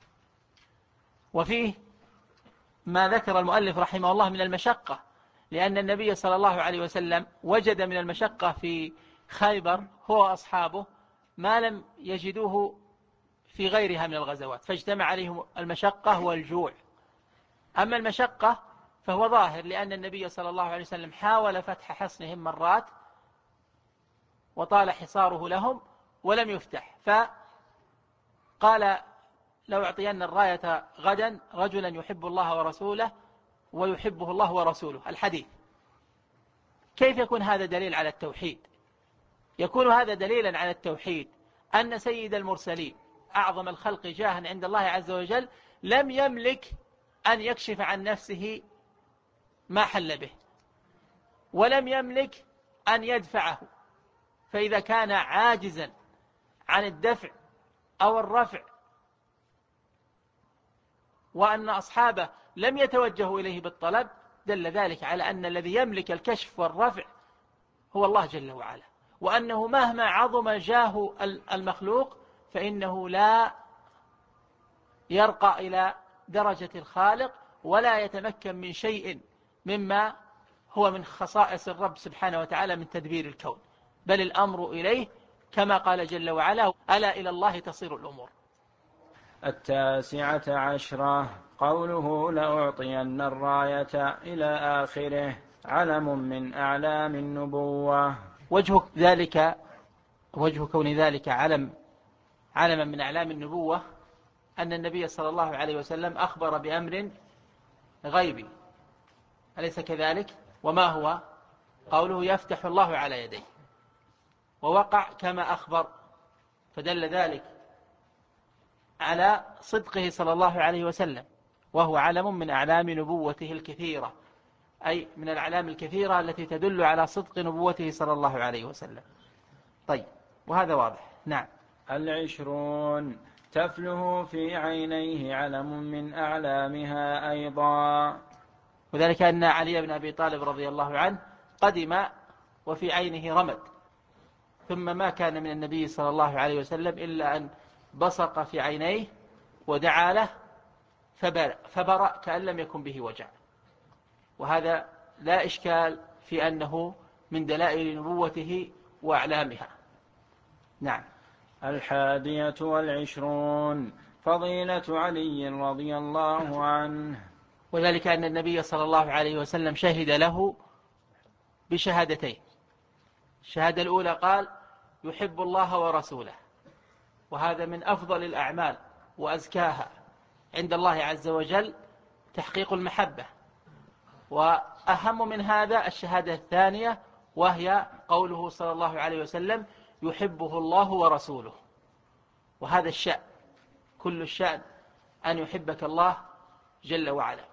وفيه ما ذكر المؤلف رحمه الله من المشقة، لأن النبي صلى الله عليه وسلم وجد من المشقة في خيبر هو وأصحابه ما لم يجدوه في غيرها من الغزوات، فاجتمع عليهم المشقة والجوع. أما المشقة فهو ظاهر، لأن النبي صلى الله عليه وسلم حاول فتح حصنهم مرات وطال حصاره لهم ولم يفتح، فقال لو أعطينا الراية غدا رجلا يحب الله ورسوله ويحبه الله ورسوله، الحديث. كيف يكون هذا دليل على التوحيد؟ يكون هذا دليلا على التوحيد أن سيد المرسلين أعظم الخلق جاها عند الله عز وجل لم يملك أن يكشف عن نفسه ما حل به، ولم يملك أن يدفعه، فإذا كان عاجزا عن الدفع أو الرفع وأن أصحابه لم يتوجهوا إليه بالطلب، دل ذلك على أن الذي يملك الكشف والرفع هو الله جل وعلا، وأنه مهما عظم جاه المخلوق فإنه لا يرقى إلى درجة الخالق ولا يتمكن من شيء مما هو من خصائص الرب سبحانه وتعالى من تدبير الكون، بل الأمر إليه كما قال جل وعلا ألا إلى الله تصير الأمور. 19 قوله لأعطين الراية إلى آخره علم من أعلام النبوة. وجه كون ذلك علما من أعلام النبوة أن النبي صلى الله عليه وسلم أخبر بأمر غيبي، أليس كذلك؟ وما هو؟ قوله يفتح الله على يديه، ووقع كما أخبر، فدل ذلك على صدقه صلى الله عليه وسلم، وهو علم من أعلام نبوته الكثيرة، أي من الأعلام الكثيرة التي تدل على صدق نبوته صلى الله عليه وسلم. طيب، وهذا واضح. نعم. 20 تفله في عينيه علم من أعلامها أيضا. وذلك أن علي بن أبي طالب رضي الله عنه قدم وفي عينه رمد، ثم ما كان من النبي صلى الله عليه وسلم إلا أن بصق في عينيه ودعا له فبرأ كأن لم يكن به وجع. وهذا لا إشكال في أنه من دلائل نبوته وأعلامها. نعم. 21 فضيلة علي رضي الله عنه. وذلك أن النبي صلى الله عليه وسلم شهد له بشهادتين. الشهادة الأولى قال: يحب الله ورسوله، وهذا من أفضل الأعمال وأزكاها عند الله عز وجل تحقيق المحبة. وأهم من هذا الشهادة الثانية، وهي قوله صلى الله عليه وسلم: يحبه الله ورسوله. وهذا الشأن، كل الشأن أن يحبك الله جل وعلا.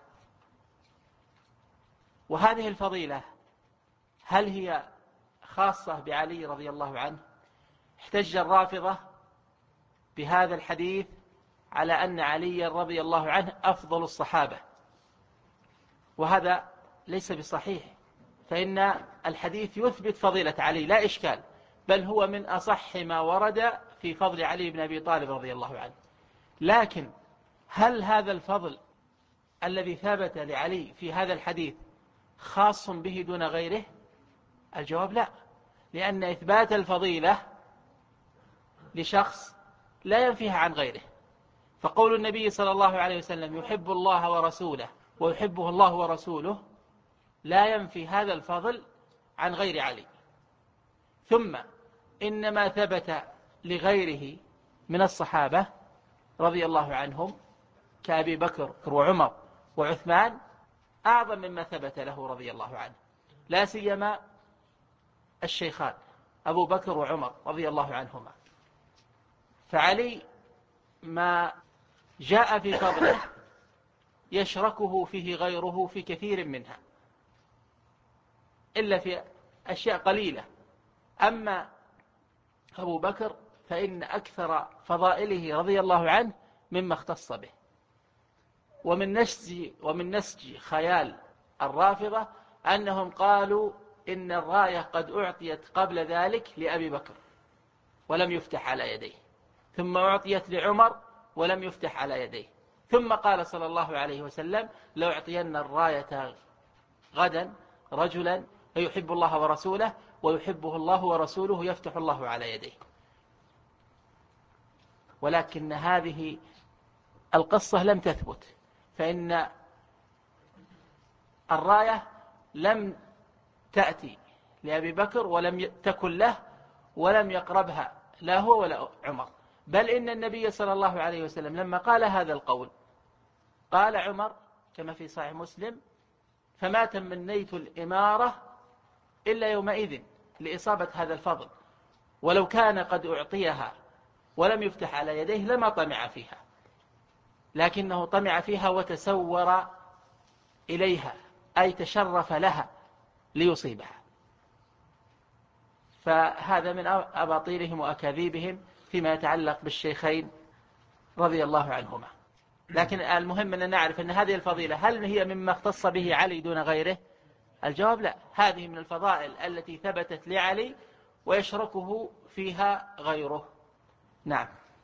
وهذه الفضيلة هل هي خاصة بعلي رضي الله عنه؟ احتج الرافضة بهذا الحديث على أن علي رضي الله عنه أفضل الصحابة، وهذا ليس بصحيح، فإن الحديث يثبت فضيلة علي لا إشكال، بل هو من أصح ما ورد في فضل علي بن أبي طالب رضي الله عنه. لكن هل هذا الفضل الذي ثبت لعلي في هذا الحديث خاص به دون غيره؟ الجواب لا، لأن إثبات الفضيلة لشخص لا ينفيها عن غيره. فقول النبي صلى الله عليه وسلم: يحب الله ورسوله ويحبه الله ورسوله، لا ينفي هذا الفضل عن غير علي. ثم إنما ثبت لغيره من الصحابة رضي الله عنهم كأبي بكر وعمر وعثمان أعظم مما ثبت له رضي الله عنه، لا سيما الشيخان أبو بكر وعمر رضي الله عنهما. فعلي ما جاء في فضله يشركه فيه غيره في كثير منها، إلا في أشياء قليلة. أما أبو بكر فإن أكثر فضائله رضي الله عنه مما اختص به. ومن نسج خيال الرافضة أنهم قالوا إن الراية قد أعطيت قبل ذلك لأبي بكر ولم يفتح على يديه، ثم أعطيت لعمر ولم يفتح على يديه، ثم قال صلى الله عليه وسلم: لأعطين الراية غدا رجلا يحب الله ورسوله ويحبه الله ورسوله يفتح الله على يديه. ولكن هذه القصة لم تثبت، فإن الراية لم تأتي لأبي بكر ولم تكن له ولم يقربها لا هو ولا عمر. بل إن النبي صلى الله عليه وسلم لما قال هذا القول قال عمر كما في صحيح مسلم: فما تمنيت الإمارة إلا يومئذ لإصابة هذا الفضل، ولو كان قد أعطيها ولم يفتح على يديه لما طمع فيها، لكنه طمع فيها وتسور إليها، أي تشرف لها ليصيبها. فهذا من أباطيلهم وأكاذيبهم فيما يتعلق بالشيخين رضي الله عنهما. لكن المهم أن نعرف أن هذه الفضيلة هل هي مما اختص به علي دون غيره؟ الجواب لا، هذه من الفضائل التي ثبتت لعلي ويشركه فيها غيره. نعم.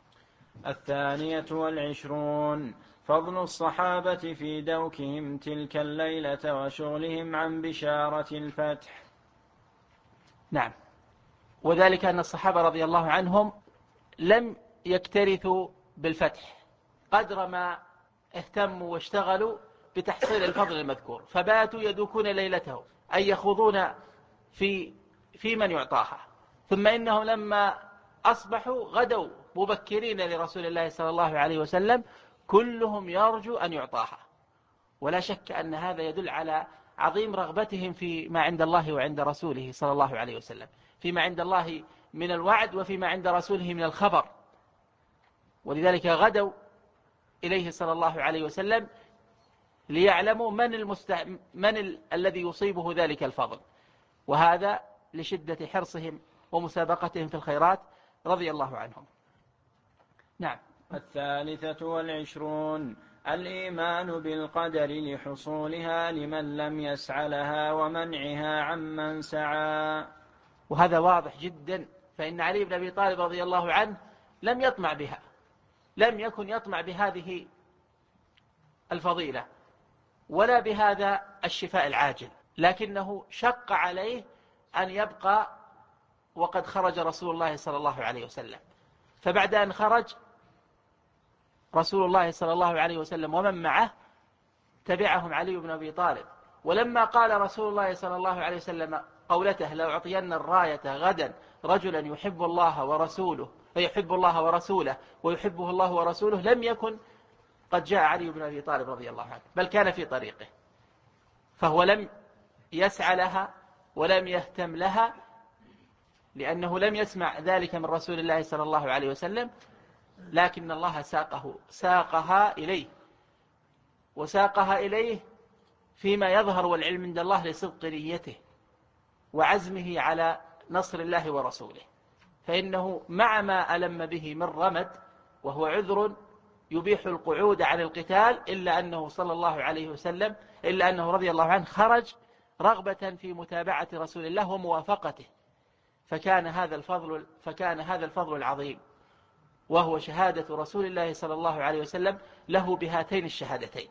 22 فضل الصحابة في دوكهم تلك الليلة وشغلهم عن بشارة الفتح. نعم، وذلك أن الصحابة رضي الله عنهم لم يكترثوا بالفتح قدر ما اهتموا واشتغلوا بتحصيل الفضل المذكور، فباتوا يدوكون ليلته أي يخوضون في من يعطاها. ثم إنهم لما أصبحوا غدوا مبكرين لرسول الله صلى الله عليه وسلم كلهم يرجو أن يعطاها. ولا شك أن هذا يدل على عظيم رغبتهم فيما عند الله وعند رسوله صلى الله عليه وسلم، فيما عند الله من الوعد وفيما عند رسوله من الخبر. ولذلك غدوا إليه صلى الله عليه وسلم ليعلموا من الذي يصيبه ذلك الفضل، وهذا لشدة حرصهم ومسابقتهم في الخيرات رضي الله عنهم. نعم. 23 الإيمان بالقدر لحصولها لمن لم يسعى لها ومنعها عمن سعى. وهذا واضح جدا، فإن علي بن أبي طالب رضي الله عنه لم يطمع بها، لم يكن يطمع بهذه الفضيلة ولا بهذا الشفاء العاجل، لكنه شق عليه أن يبقى وقد خرج رسول الله صلى الله عليه وسلم. فبعد أن خرج رسول الله صلى الله عليه وسلم ومن معه تبعهم علي بن أبي طالب. ولما قال رسول الله صلى الله عليه وسلم قولته لأعطين الراية غدا رجلا يحب الله ورسوله ويحبه الله ورسوله، لم يكن قد جاء علي بن أبي طالب رضي الله عنه، بل كان في طريقه، فهو لم يسعى لها ولم يهتم لها، لأنه لم يسمع ذلك من رسول الله صلى الله عليه وسلم، لكن الله ساقها إليه، وساقها إليه فيما يظهر والعلم عند الله لصدق نيته وعزمه على نصر الله ورسوله. فإنه مع ما ألم به من رمد وهو عذر يبيح القعود عن القتال، إلا أنه صلى الله عليه وسلم رضي الله عنه خرج رغبة في متابعة رسول الله وموافقته، فكان هذا الفضل العظيم، وهو شهادة رسول الله صلى الله عليه وسلم له بهاتين الشهادتين.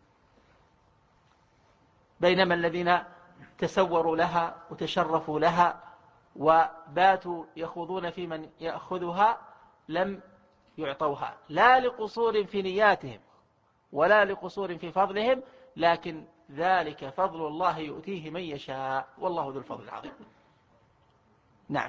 بينما الذين تسوروا لها وتشرفوا لها وباتوا يخوضون في من يأخذها لم يعطوها، لا لقصور في نياتهم ولا لقصور في فضلهم، لكن ذلك فضل الله يؤتيه من يشاء، والله ذو الفضل العظيم. نعم.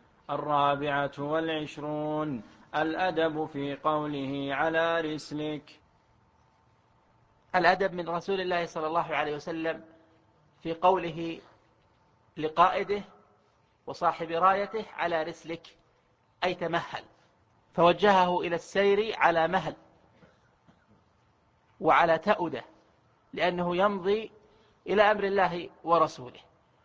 24 الأدب في قوله على رسلك. الأدب من رسول الله صلى الله عليه وسلم في قوله لقائده وصاحب رايته على رسلك، أي تمهل، فوجهه إلى السير على مهل وعلى تأودة، لأنه يمضي إلى أمر الله ورسوله،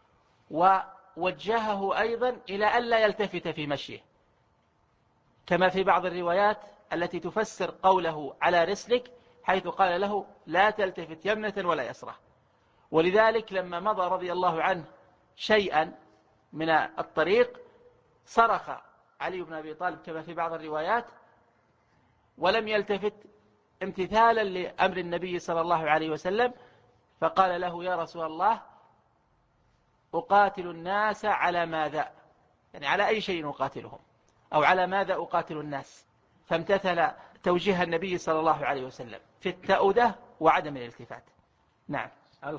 ووجهه أيضا إلى ألا يلتفت في مشيه، كما في بعض الروايات التي تفسر قوله على رسلك، حيث قال له لا تلتفت يمنة ولا يسرى. ولذلك لما مضى رضي الله عنه شيئا من الطريق صرخ علي بن أبي طالب كما في بعض الروايات، ولم يلتفت امتثالا لأمر النبي صلى الله عليه وسلم، فقال له يا رسول الله أقاتل الناس على ماذا؟ يعني على أي شيء أقاتلهم، أو على ماذا أقاتل الناس؟ فامتثل توجيه النبي صلى الله عليه وسلم في التأودة وعدم الالتفات. نعم.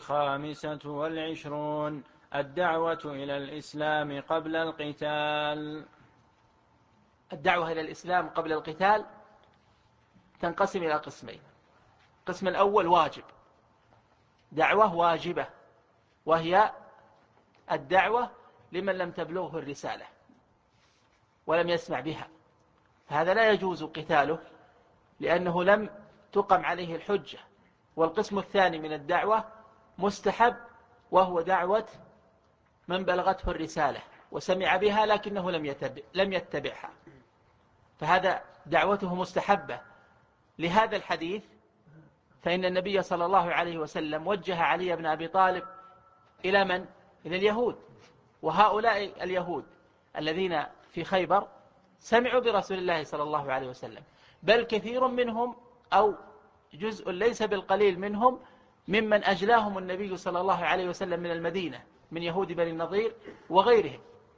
25 الدعوة إلى الإسلام قبل القتال. الدعوة إلى الإسلام قبل القتال تنقسم إلى قسمين. القسم الأول واجب، دعوة واجبة، وهي الدعوة لمن لم تبلغه الرسالة ولم يسمع بها، فهذا لا يجوز قتاله لأنه لم تقم عليه الحجة. والقسم الثاني من الدعوة مستحب، وهو دعوة من بلغته الرسالة وسمع بها لكنه لم يتبعها، فهذا دعوته مستحبة. لهذا الحديث فإن النبي صلى الله عليه وسلم وجه علي بن أبي طالب إلى من؟ إلى اليهود، وهؤلاء اليهود الذين في خيبر سمعوا برسول الله صلى الله عليه وسلم، بل كثير منهم أو جزء ليس بالقليل منهم ممن أجلاهم النبي صلى الله عليه وسلم من المدينة من يهود بني النضير وغيرهم،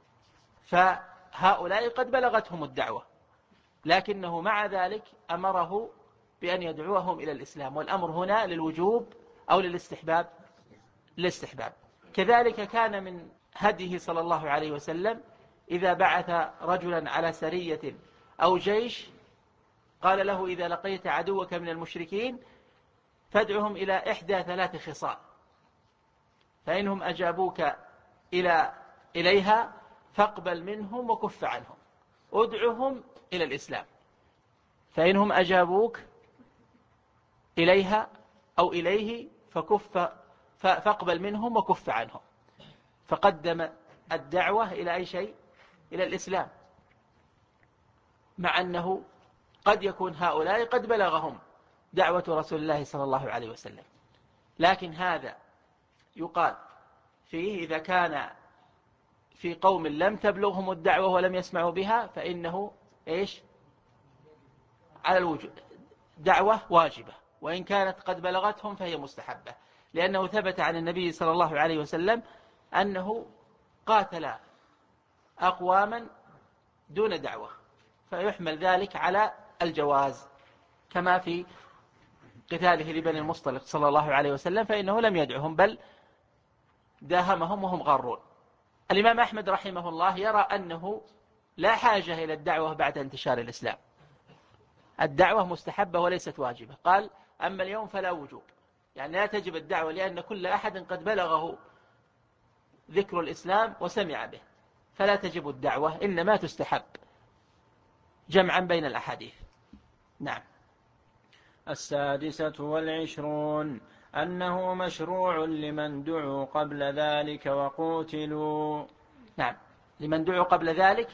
فهؤلاء قد بلغتهم الدعوة، لكنه مع ذلك أمره بأن يدعوهم إلى الإسلام، والأمر هنا للوجوب أو للاستحباب؟ للاستحباب. كذلك كان من هديه صلى الله عليه وسلم إذا بعث رجلا على سرية أو جيش قال له إذا لقيت عدوك من المشركين فادعهم إلى إحدى 3 خصال، فإنهم أجابوك إليها فاقبل منهم وكف عنهم، ادعهم إلى الإسلام، فإنهم أجابوك إليها أو إليه فاقبل منهم وكف عنهم. فقدم الدعوة إلى أي شيء؟ إلى الإسلام، مع أنه قد يكون هؤلاء قد بلغهم دعوة رسول الله صلى الله عليه وسلم، لكن هذا يقال فيه إذا كان في قوم لم تبلغهم الدعوة ولم يسمعوا بها فإنه إيش؟ على الوجود، دعوة واجبة، وإن كانت قد بلغتهم فهي مستحبة. لأنه ثبت عن النبي صلى الله عليه وسلم أنه قاتل أقواما دون دعوة، فيحمل ذلك على الجواز، كما في قتاله لبني المصطلق صلى الله عليه وسلم، فإنه لم يدعهم بل داهمهم وهم غارون. الإمام أحمد رحمه الله يرى أنه لا حاجة إلى الدعوة بعد انتشار الإسلام، الدعوة مستحبة وليست واجبة. قال: أما اليوم فلا وجوب، يعني لا تجب الدعوة لأن كل أحد قد بلغه ذكر الإسلام وسمع به، فلا تجب الدعوة، إنما تستحب، جمعا بين الأحاديث. نعم. 26 أنه مشروع لمن دعوا قبل ذلك وقوتلوا. نعم، لمن دعوا قبل ذلك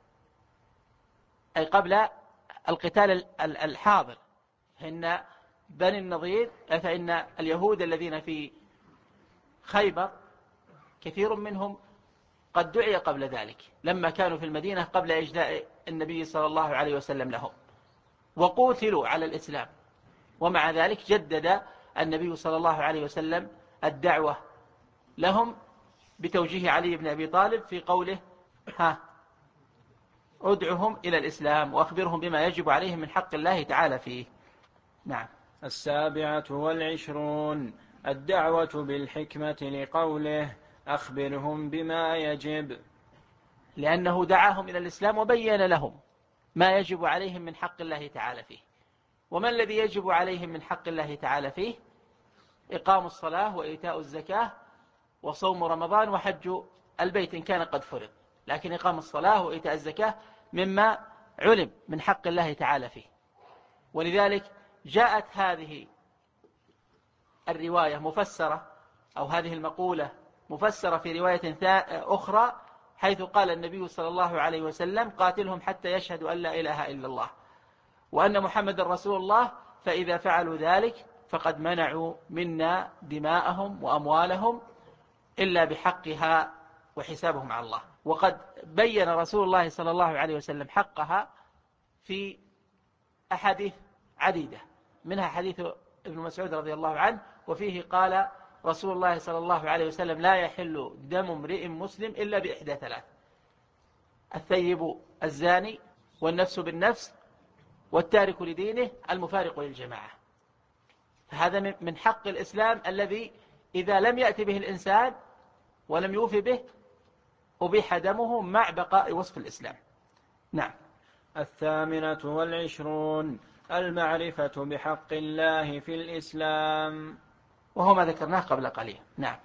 أي قبل القتال الحاضر، فإن بني النضير، فإن اليهود الذين في خيبر كثير منهم قد دعي قبل ذلك لما كانوا في المدينة قبل إجلاء النبي صلى الله عليه وسلم لهم، وقوتلوا على الإسلام، ومع ذلك جدد النبي صلى الله عليه وسلم الدعوة لهم بتوجيه علي بن أبي طالب في قوله: ادعهم إلى الإسلام وأخبرهم بما يجب عليهم من حق الله تعالى فيه. نعم. 27 الدعوة بالحكمة لقوله: أخبرهم بما يجب، لأنه دعاهم إلى الإسلام وبين لهم ما يجب عليهم من حق الله تعالى فيه. وما الذي يجب عليهم من حق الله تعالى فيه؟ إقام الصلاة وإيتاء الزكاة وصوم رمضان وحج البيت إن كان قد فرض، لكن إقام الصلاة وإيتاء الزكاة مما علم من حق الله تعالى فيه. ولذلك جاءت هذه الرواية مفسرة، أو هذه المقولة مفسرة في رواية أخرى، حيث قال النبي صلى الله عليه وسلم: قاتلهم حتى يشهدوا أن لا إله إلا الله وأن محمد رسول الله، فإذا فعلوا ذلك فقد منعوا منا دماءهم وأموالهم إلا بحقها وحسابهم على الله. وقد بين رسول الله صلى الله عليه وسلم حقها في أحاديث عديدة، منها حديث ابن مسعود رضي الله عنه، وفيه قال رسول الله صلى الله عليه وسلم: لا يحل دم امرئ مسلم إلا بإحدى ثلاث: الثيب الزاني، والنفس بالنفس، والتارك لدينه، المفارق للجماعة. فهذا من حق الإسلام الذي إذا لم يأتي به الإنسان ولم يوفي به أبيح دمه مع بقاء وصف الإسلام. نعم. 28 المعرفة بحق الله في الإسلام، وهو ما ذكرناه قبل قليل. نعم.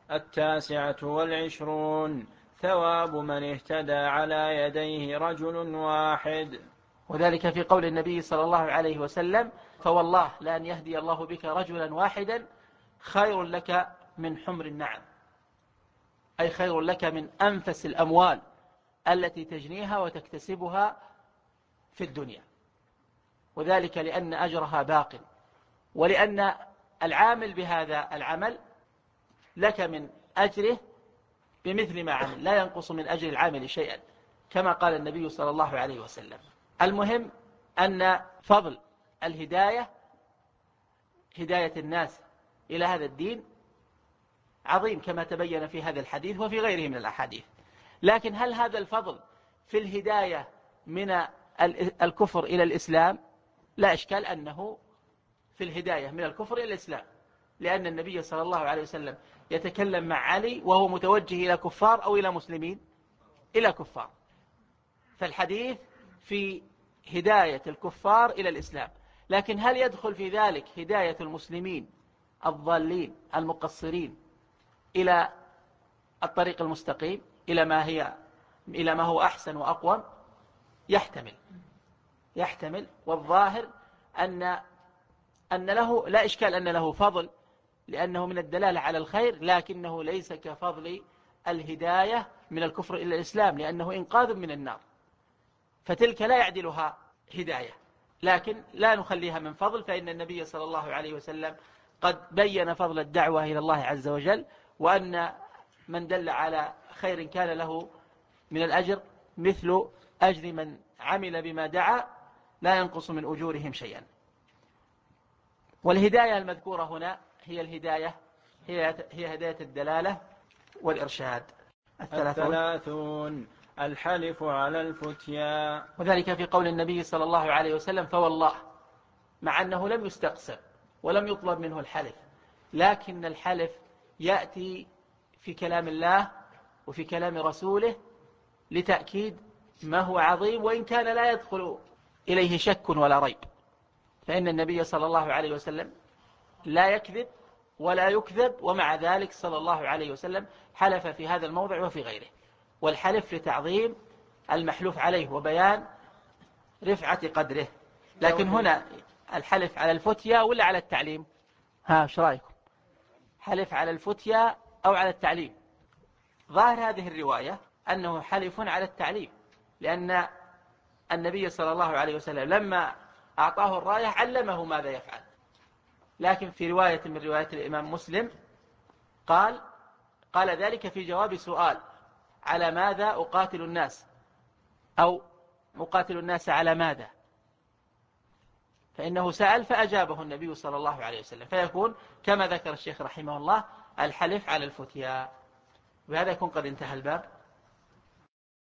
29 ثواب من اهتدى على يديه رجل واحد، وذلك في قول النبي صلى الله عليه وسلم: فوالله لأن يهدي الله بك رجلا واحدا خير لك من حمر النعم، أي خير لك من أنفس الأموال التي تجنيها وتكتسبها في الدنيا، وذلك لأن أجرها باق، ولأن العامل بهذا العمل لك من أجره بمثل ما عمل، لا ينقص من أجر العامل شيئا، كما قال النبي صلى الله عليه وسلم. المهم أن فضل الهداية، هداية الناس إلى هذا الدين، عظيم كما تبين في هذا الحديث وفي غيره من الأحاديث. لكن هل هذا الفضل في الهداية من الكفر إلى الإسلام؟ لا إشكال أنه في الهداية من الكفر إلى الإسلام، لأن النبي صلى الله عليه وسلم يتكلم مع علي وهو متوجه إلى كفار أو إلى مسلمين؟ إلى كفار. فالحديث في هداية الكفار إلى الإسلام، لكن هل يدخل في ذلك هداية المسلمين الضالين المقصرين إلى الطريق المستقيم، إلى ما هو أحسن وأقوم؟ يحتمل. والظاهر أن له لا إشكال أن له فضل، لأنه من الدلالة على الخير، لكنه ليس كفضل الهداية من الكفر إلى الإسلام، لأنه إنقاذ من النار، فتلك لا يعدلها هداية، لكن لا نخليها من فضل، فإن النبي صلى الله عليه وسلم قد بين فضل الدعوة إلى الله عز وجل، وأن من دل على خير كان له من الأجر مثل أجر من عمل بما دعا لا ينقص من أجورهم شيئا. والهداية المذكورة هنا هي الهداية هي هداية الدلالة والإرشاد. 30 الحلف على الفتيا، وذلك في قول النبي صلى الله عليه وسلم فوالله، مع أنه لم يستقسم ولم يطلب منه الحلف، لكن الحلف يأتي في كلام الله وفي كلام رسوله لتأكيد ما هو عظيم، وإن كان لا يدخل إليه شك ولا ريب، فإن النبي صلى الله عليه وسلم لا يكذب ولا يكذب، ومع ذلك صلى الله عليه وسلم حلف في هذا الموضع وفي غيره، والحلف لتعظيم المحلوف عليه وبيان رفعة قدره. لكن هنا الحلف على الفتيا ولا على التعليم؟ ايش رايكم؟ حلف على الفتيا أو على التعليم؟ ظاهر هذه الرواية أنه حلف على التعليم، لأن النبي صلى الله عليه وسلم لما أعطاه الراية علمه ماذا يفعل، لكن في رواية من روايات الإمام مسلم قال ذلك في جواب سؤال على ماذا أقاتل الناس، أو أقاتل الناس على ماذا، فإنه سأل فأجابه النبي صلى الله عليه وسلم، فيكون كما ذكر الشيخ رحمه الله الحلف على الفتيا. بهذا يكون قد انتهى الباب.